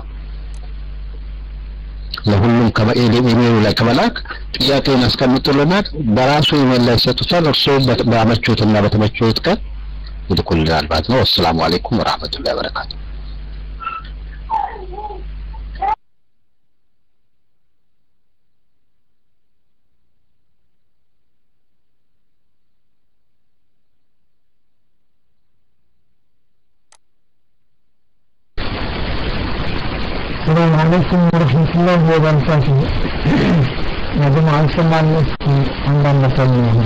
ለሁሉም ከኢሜሉ ላይ ከመላክ ጥያቄውን አስቀምጡልናል በራሱ ኢሜል ላይ ሰጡታል እርሶ በአመቾትና በተመቾት ቀን يدخل البعض نو السلام عليكم ورحمة الله وبركاته السلام عليكم ورحمة الله وبركاته يا جماعة السلام عليكم عندنا نسلمهم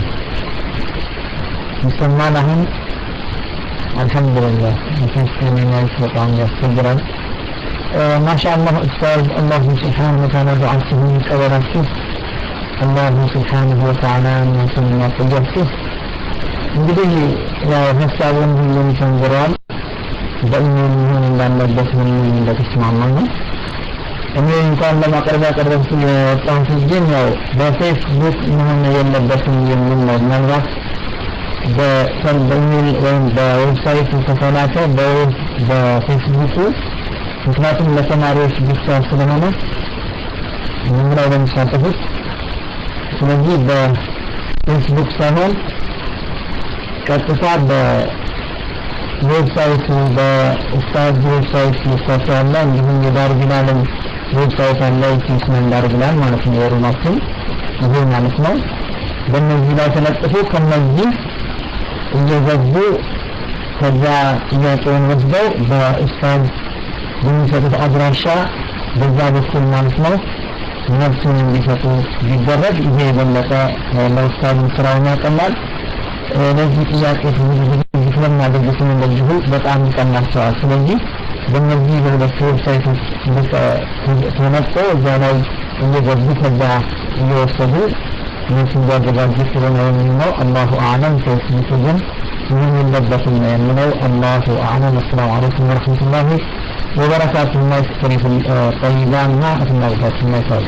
نسلمهم الحمد لله نتمنى من الشيطان يستجرا ما شاء الله أستاذ الله سبحانه وتعالى دعاته كبرته الله سبحانه وتعالى نسمى تجرته እንግዲህ ያው ሐሳቡን ሁሉም ተንግሯል በእኛም ሆነ እንዳለበት ምን እንደተስማማ ነው እኔ እንኳን ለማቅረብ ያቀረብኩት የወጣሁት ግን ያው በፌስቡክ መሆን የለበትም የሚል ነው ምናልባት በኢሜል ወይም በዌብሳይት ተፈላተ በፌስቡክ ምክንያቱም ለተማሪዎች ብቻ ስለሆነ ምን ላይ ለሚሳተፉት ስለዚህ በፌስቡክ ሳይሆን ቀጥታ በዌብሳይት በኡስታዝ ዌብሳይት ይሳተፋል እንዲሁም የዳርቢናልን ዌብሳይት አለ ይስማን ዳርቢናል ማለት ነው የሩማችን ይሄ ማለት ነው በእነዚህ ላይ ተለጥፎ ከነዚህ እየገቡ ከዛ ጥያቄውን ወስደው በኡስታዝ በሚሰጡት አድራሻ በዛ በኩል ማለት ነው መልሱን እንዲሰጡ ቢደረግ ይሄ የበለጠ ለኡስታዝ ስራውን ያቀላል ለዚህ ጥያቄ ብዙ ስለሚያደርጉትም እንደዚሁ በጣም ይቀናቸዋል። ስለዚህ በእነዚህ በሁለት ዌብሳይቶች ተነጥቆ እዛ ላይ እየገቡ ከዛ እየወሰዱ ምን እንዲያዘጋጁ ጥሩ ነው የሚለው አላሁ አዕለም። ፌስቡክ ግን ምን የለበትም ነው የሚለው አላሁ አዕለም። አሰላሙ አለይኩም ወረሕመቱላሂ ወበረካቱሁ። ማይክሪፍ ጠይባና አትናውታችሁ ማይታሉ።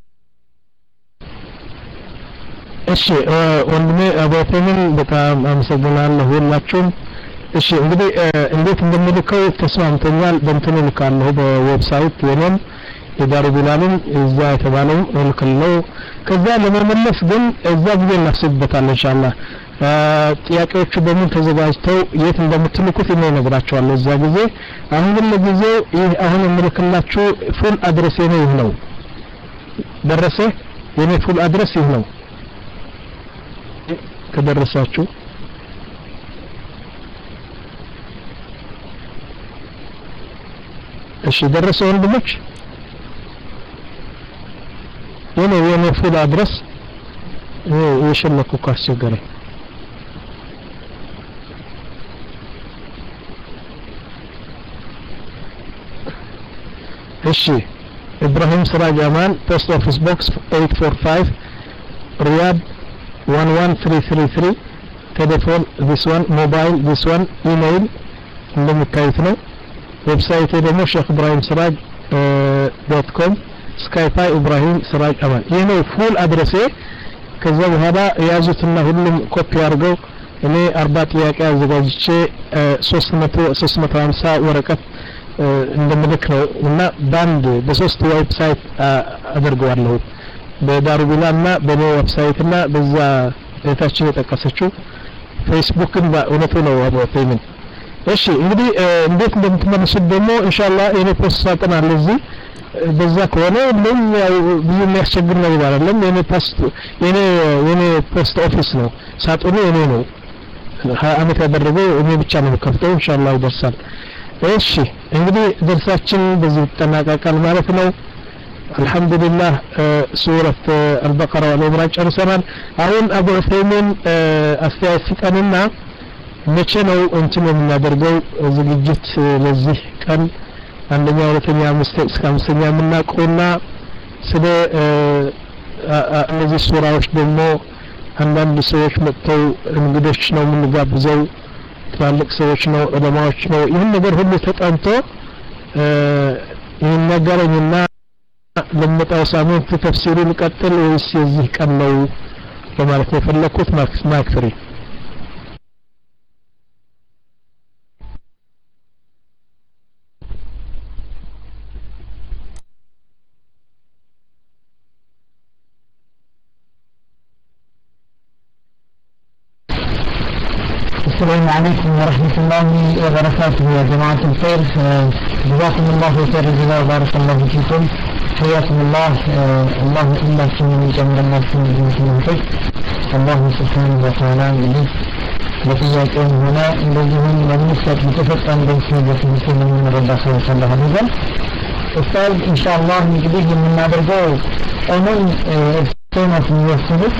እሺ ወንድሜ አባቴምን በጣም አመሰግናለሁ ሁላችሁም። እሺ እንግዲህ እንዴት እንደምልከው ተስማምተኛል። በእንትኑ ልካለሁ በዌብሳይት የኔም የዳሩ ቢላልን እዛ የተባለው ልክለው። ከዛ ለመመለስ ግን እዛ ጊዜ እናስብበታለን ኢንሻአላህ። ጥያቄዎቹ በሙሉ ተዘጋጅተው የት እንደምትልኩት እኔ እነግራቸዋለሁ እዛ ጊዜ። አሁን ግን ለጊዜው ይህ አሁን የምልክላችሁ ፉል አድሬስ ነው ይህ ነው። ደረሰ የኔ ፉል አድሬስ ይህ ነው። ከደረሳችሁ እሺ ደረሰ ወንድሞች የኔ የኔ ፉል አድሬስ የሸለኩ ካስቸገረ እሺ ኢብራሂም ስራጅ አማን ፖስት ኦፊስ ቦክስ eight four five ሪያድ one one three three three ቴሌፎን this one ሞባይል this one ኢሜይል እንደምታዩት ነው። ዌብሳይት ደግሞ ሼክ ኢብራሂም ስራጅ ዶት ኮም ስካይፓይ ኢብራሂም ስራጅ አማን ይሄ ነው ፉል አድሬሴ። ከዛ በኋላ ያዙትና ሁሉም ኮፒ አድርገው እኔ አርባ ጥያቄ አዘጋጅቼ ሶስት መቶ ሶስት መቶ ሀምሳ ወረቀት እንደምልክ ነው እና ባንድ በሶስት ዌብሳይት አድርገዋለሁ በዳሩ ቢላና በኔ ዌብሳይትና በዛ እታችን የጠቀሰችው ፌስቡክን በእውነቱ ነው አባቴምን። እሺ እንግዲህ እንዴት እንደምትመልሱት ደግሞ ኢንሻአላህ የኔ ፖስት ሳጥን አለ እዚህ በዛ ከሆነ ምን ብዙ የሚያስቸግር ነገር አይደለም። የኔ ፖስት የኔ የኔ ፖስት ኦፊስ ነው ሳጥኑ የኔ ነው። ሀያ አመት ያደረገው እኔ ብቻ ነው ከፍተው ኢንሻአላህ ይደርሳል። እሺ እንግዲህ ደርሳችን በዚህ ተጠናቀቃል ማለት ነው። አልহামዱሊላህ ሱረት አልበቀራ ወልዑምራ ጨርሰናል። አሁን አቡ ዑሰይሚን አስተያየት ሲቀንና መቼ ነው እንትን የምናደርገው ዝግጅት ለዚህ ቀን አንደኛ ሁለተኛ አምስት እስከ አምስተኛ የምናውቀውና ስለ እነዚህ ሱራዎች ደግሞ አንዳንድ ሰዎች መጥተው እንግዶች ነው የምንጋብዘው ትላልቅ ሰዎች ነው ዑለማዎች ነው ይህን ነገር ሁሉ ተጠንቶ ይህን ነገርኝና ለመጣው ሳምንት ተፍሲሩን ቀጥል ወይስ የዚህ ቀን ነው ለማለት የፈለኩት ማክስ ማክፍሪ السلام عليكم ورحمة الله وبركاته يا جماعة الخير. جزاكم الله خير الجزاء وبارك الله فيكم. حياكم الله. الله إلا سنة جمع الله سنة جمع الله سبحانه وتعالى لي لقياكم هنا الذين لم يستطيع متفقا بسنة جمع من رب صلى الله عليه وسلم. أستاذ إن شاء الله نجده من نادرجو أمن سنة يوصلت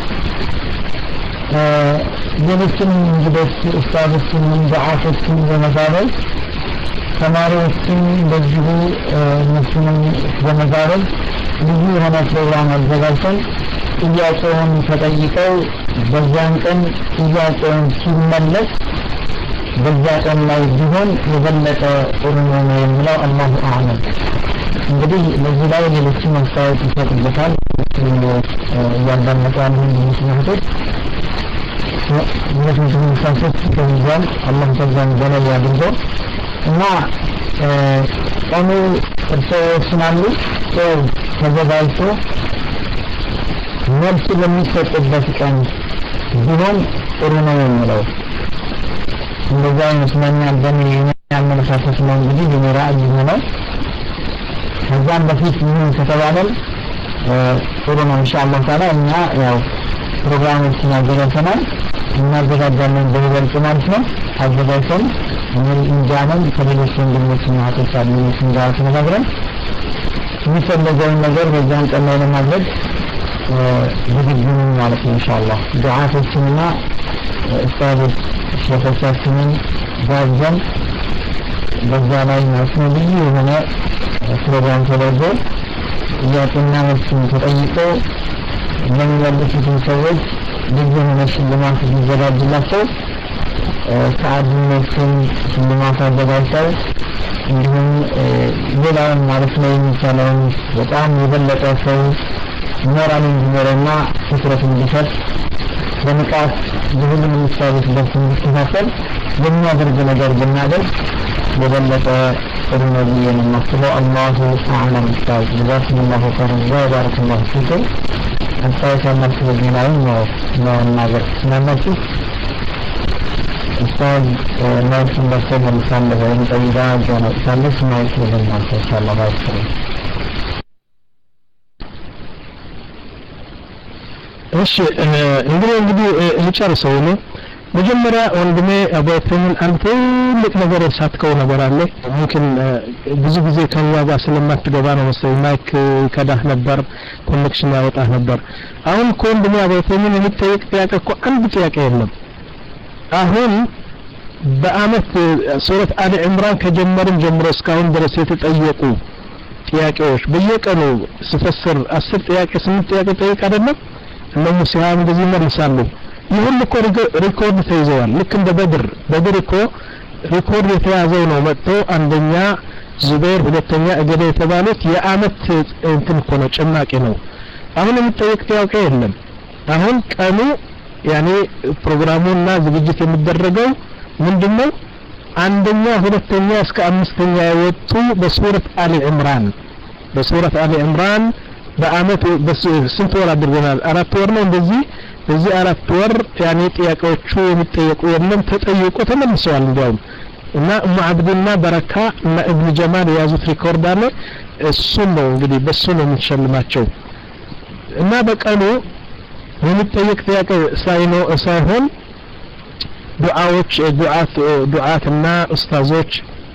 ሌሎችም እንግዲህ ኡስታዞችን ዱዓቶችን በመጋበዝ ተማሪዎችን እንደዚሁ እነሱንም በመጋበዝ ልዩ የሆነ ፕሮግራም አዘጋጅተን ጥያቄውን ተጠይቀው በዛን ቀን ጥያቄውን ሲመለስ በዛ ቀን ላይ ቢሆን የበለጠ ጥሩ ነው የሚለው አላሁ አዕለም። እንግዲህ በዚህ ላይ ሌሎችም አስተያየት ይሰጡበታል። እያንዳንዱ ያሉን ምክንያቶች ምንም ምሳሶች ከሚዛን አላህ ተዛን በላይ ያድርገው እና ቀኑ እርስዎ ይወስናሉ። ሰው ተዘጋጅቶ መልስ በሚሰጥበት ቀን ቢሆን ጥሩ ነው የሚለው እንደዛ ይመስለኛል። በእኔ አመለካከት ነው እንግዲህ የኔ ራዕይ ነው። ከዛም በፊት ምን ከተባለም ጥሩ ነው ኢንሻአላህ ታላ እኛ ያው ፕሮግራሞችን አዘጋጅተናል እናዘጋጃለን በይበልጥ ማለት ነው። አዘጋጅተን ምን እንጃነን ከሌሎች ወንድሞችና እህቶች አሉን ጋር ተነጋግረን የሚፈለገውን ነገር በዛን ቀን ላይ ለማድረግ ዝግጁ ነን ማለት ነው ኢንሻአላህ። ዱዓቶችንና ኡስታዞች ሸኾቻችንን ጋብዘን በዛ ላይ ማለት ነው ልዩ የሆነ ፕሮግራም ተደርጎ ጥያቄና መልስን ተጠይቆ ለሚመልሱትን ሰዎች ልዩ የሆነ ሽልማት እንዲዘጋጅላቸው ከአድሚኖችን ሽልማት አዘጋጅተው እንዲሁም ሌላውን ማለት ነው የሚቻለውን በጣም የበለጠ ሰው ሞራል እንዲኖረና ትኩረት እንዲሰጥ በንቃት የሁሉም የሚሳተፍበት እንዲከታተል የሚያደርግ ነገር ብናደርግ የበለጠ ጥሩ ነው ብዬ ነው የማስበው። አላሁ አዕለም። ኡስታዝ ጀዛኩሙላሁ ኸይረን ወባረከላሁ ፊኩም። አስተያየት ያላችሁ በዚህ ላይ ነው መናገር ትችላላችሁ። ኡስታዝ መልስ እንደሰብ መልሳለ ወይም ጠይዳ ጀና ሳለስ ማይክ ለማለት ኢንሻአላህ ባይሰሩ። እሺ እንግዲህ እንግዲህ ልጨርሰው ነው። መጀመሪያ ወንድሜ አባይተምን አንተ ትልቅ ነገር ሳትከው ነገር አለ ሙምኪን ብዙ ጊዜ ከኛ ጋር ስለማትገባ ነው መሰለኝ ማይክ ከዳህ ነበር ኮኔክሽን ያወጣህ ነበር። አሁን ወንድሜ አባይተምን የሚጠይቅ ጥያቄ እኮ አንድ ጥያቄ የለም። አሁን በአመት ሱረት አሊ ኢምራን ከጀመርን ጀምሮ እስካሁን ድረስ የተጠየቁ ጥያቄዎች በየቀኑ ስፈስር አስር ጥያቄ ስምንት ጥያቄ ጠይቅ አይደለም እነሙ ሲያም እንደዚህ መልሳሉ። ይሁን እኮ ሪኮርድ ተይዘዋል። ልክ እንደ በድር በድር እኮ ሪኮርድ የተያዘው ነው መጥቶ አንደኛ ዙበይር ሁለተኛ እገሌ የተባሉት የአመት እንትን እኮ ነው ጭማቂ ነው። አሁን የሚጠየቅ ጥያቄ የለም። አሁን ቀኑ ያኔ ፕሮግራሙና ዝግጅት የሚደረገው ምንድነው አንደኛ ሁለተኛ እስከ አምስተኛ የወጡ በሱረት አሊ ኢምራን በሱረት አሊ ኢምራን በአመት በስንት ወር አድርገናል? አራት ወር ነው እንደዚህ በዚህ አራት ወር ያኔ ጥያቄዎቹ የሚጠየቁ የለም ተጠይቆ ተመልሰዋል እንዲያውም እና ኡሙ አብዱና በረካ እና ኢብኑ ጀማል የያዙት ሪኮርድ አለ። እሱ ነው እንግዲህ በሱ ነው የምንሸልማቸው እና በቀኑ የሚጠየቅ ጥያቄ ሳይኖ ሳይሆን ዱዓዎች ዱዓት ዱዓትና ኡስታዞች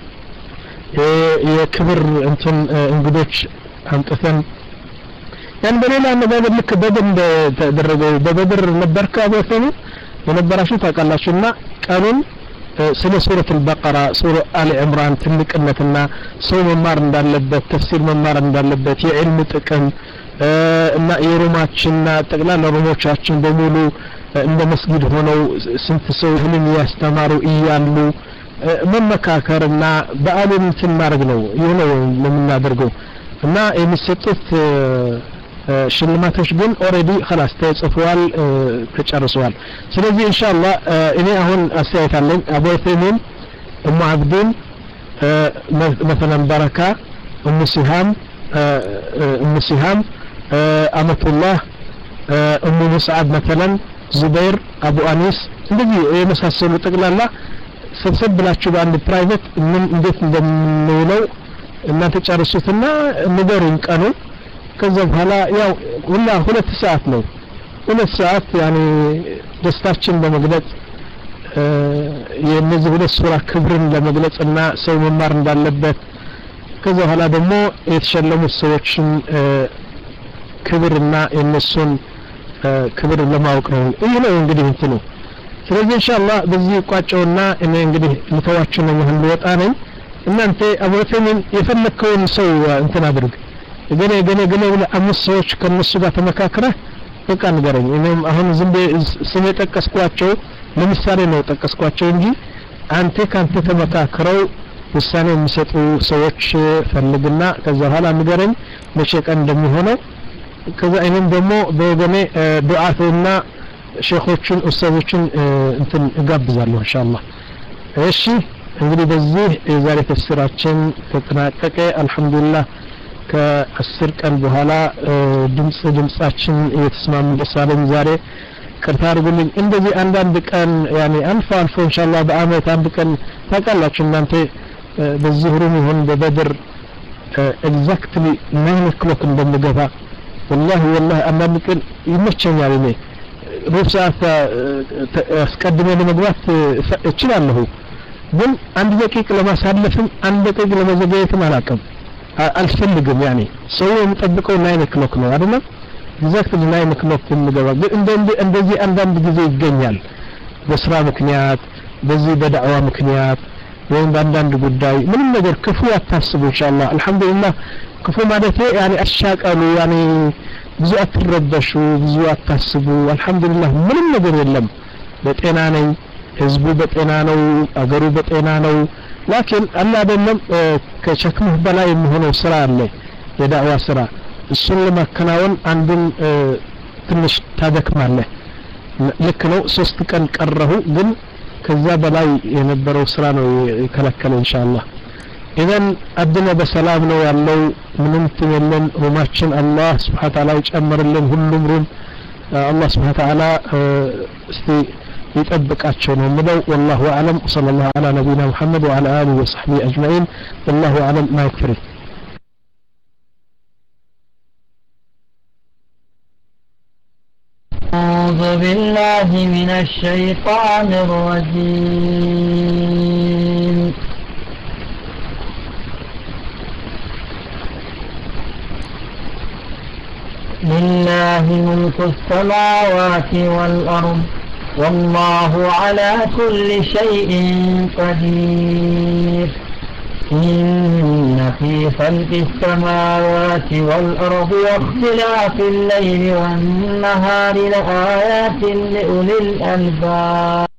የክብር እንትን እንግዶች አምጥተን ያን በሌላ ነገር ልክ በደንብ ተደረገው በበድር ነበርካ በሰሙ የነበራችሁ ታውቃላችሁና ቀኑን ስለ ሱረት አልበቀራ ሱረ አሊ ኢምራን ትልቅነትና ሰው መማር እንዳለበት ተፍሲር መማር እንዳለበት የዕልም ጥቅም እና የሮማችንና ጠቅላላ ሮሞቻችን በሙሉ እንደ መስጊድ ሆነው ስንት ሰው ህልም ያስተማሩ እያሉ መመካከርና በአለም እንትን ማድረግ ነው ይሄው ለምናደርገው እና የሚሰጡት ሽልማቶች ግን ኦሬዲ خلاص ተጽፈዋል ተጨርሰዋል። ስለዚህ ኢንሻአላህ እኔ አሁን አስተያየታለኝ አቡ ተሚም ኡሙ አብዱን مثلا بركه ኡሙ ሲሃም ኡሙ ሲሃም አመቱላህ ኡሙ ሙስዓብ مثلا ዙበይር አቡ አኒስ እንደዚህ የመሳሰሉ ጠቅላላ ሰብሰብ ብላችሁ በአንድ ፕራይቬት ምን እንዴት እንደምንውለው እናንተ ጨርሱትና ንገሩኝ ቀኑን ከዛ በኋላ ያው ሁላ ሁለት ሰዓት ነው ሁለት ሰዓት ያኔ ደስታችን ለመግለጽ የነዚህ ሁለት ሱራ ክብርን ለመግለጽና ሰው መማር እንዳለበት ከዛ በኋላ ደግሞ የተሸለሙ ሰዎችን ክብርና የነሱን ክብር ለማወቅ ነው። ይሄ ነው እንግዲህ እንትኑ። ስለዚህ ኢንሻአላህ በዚህ ቋጨውና እኔ እንግዲህ ልተዋችሁ ነው ይሁን ልወጣ ነኝ። እናንተ አብረተን የፈለከውን ሰው እንትን አድርግ ገኔ ገኔ ገኔ ለአምስት ሰዎች ከነሱ ጋር ተመካክረህ በቃ ንገረኝ። እኔም አሁን ዝም ስሜ ጠቀስኳቸው ለምሳሌ ነው ጠቀስኳቸው እንጂ አንተ ካንተ ተመካክረው ውሳኔ የሚሰጡ ሰዎች ፈልግና ከዛ በኋላ ንገረኝ መቼ ቀን እንደሚሆነው ከዛ እኔም ደግሞ በወገኔ ዱዓትና ሼኾችን ኡስታዞችን እንትን እጋብዛለሁ ኢንሻአላህ። እሺ እንግዲህ በዚህ የዛሬ ተፍሲራችን ተጠናቀቀ። አልহামዱሊላህ ከአስር ቀን በኋላ ድምጽ ድምጻችን የተስማሙ ደሳለኝ ዛሬ ቅርታ አድርጉልኝ። እንደዚህ አንዳንድ ቀን ያኔ አልፎ አልፎ ኢንሻአላህ በአመት አንድ ቀን ታውቃላችሁ እናንተ በዚህ ሩም ይሁን በበድር ኤግዛክትሊ ናይን ኦክሎክ እንደምገባ والله والله አንዳንድ ቀን ይመቸኛል። እኔ ሩብ ሰዓት አስቀድሜ ለመግባት እችላለሁ ግን አንድ ደቂቃ ለማሳለፍም አንድ ደቂቃ ለመዘግየትም አላውቅም አልፈልግም። ያኔ ሰው የሚጠብቀው ናይን ኦክሎክ ነው አይደለም ኤግዛክትሊ ናይን ኦክሎክ እንገባ ግን እንደዚህ እንደዚህ አንዳንድ ጊዜ ይገኛል በስራ ምክንያት በዚህ በዳዕዋ ምክንያት ወይም በአንዳንድ ጉዳይ ምንም ነገር ክፉ አታስቡ ኢንሻአላህ አልহামዱሊላህ ክፉ ማለት ያኔ አሻቀሉ ያኔ ብዙ አትረበሹ ብዙ አታስቡ አልহামዱሊላህ ምንም ነገር የለም በጤና ነኝ ህዝቡ በጤና ነው አገሩ በጤና ነው ላኪን አላህ አይደለም ከሸክምህ በላይ የሚሆነው ስራ አለ የዳዕዋ ስራ እሱን ለማከናወን አንዱን ትንሽ ታደክማለህ ልክ ነው ሶስት ቀን ቀረሁ ግን ከዛ በላይ የነበረው ስራ ነው የከለከለ ኢንሻአላህ ኢዘን አድነ በሰላም ነው ያለው ምንም ትየለን ሩማችን አላህ Subhanahu Wa Ta'ala ይጨምርልን ሁሉም ሩም አላህ Subhanahu Wa Ta'ala እስቲ يطبقاቸው ነው ምለው والله اعلم وصلى الله على نبينا محمد وعلى اله وصحبه اجمعين والله اعلم ما يكفي أعوذ بالله من الشيطان الرجيم لله ملك السماوات والأرض والله على كل شيء قدير إن في خلق السماوات والأرض واختلاف الليل والنهار لآيات لأولي الألباب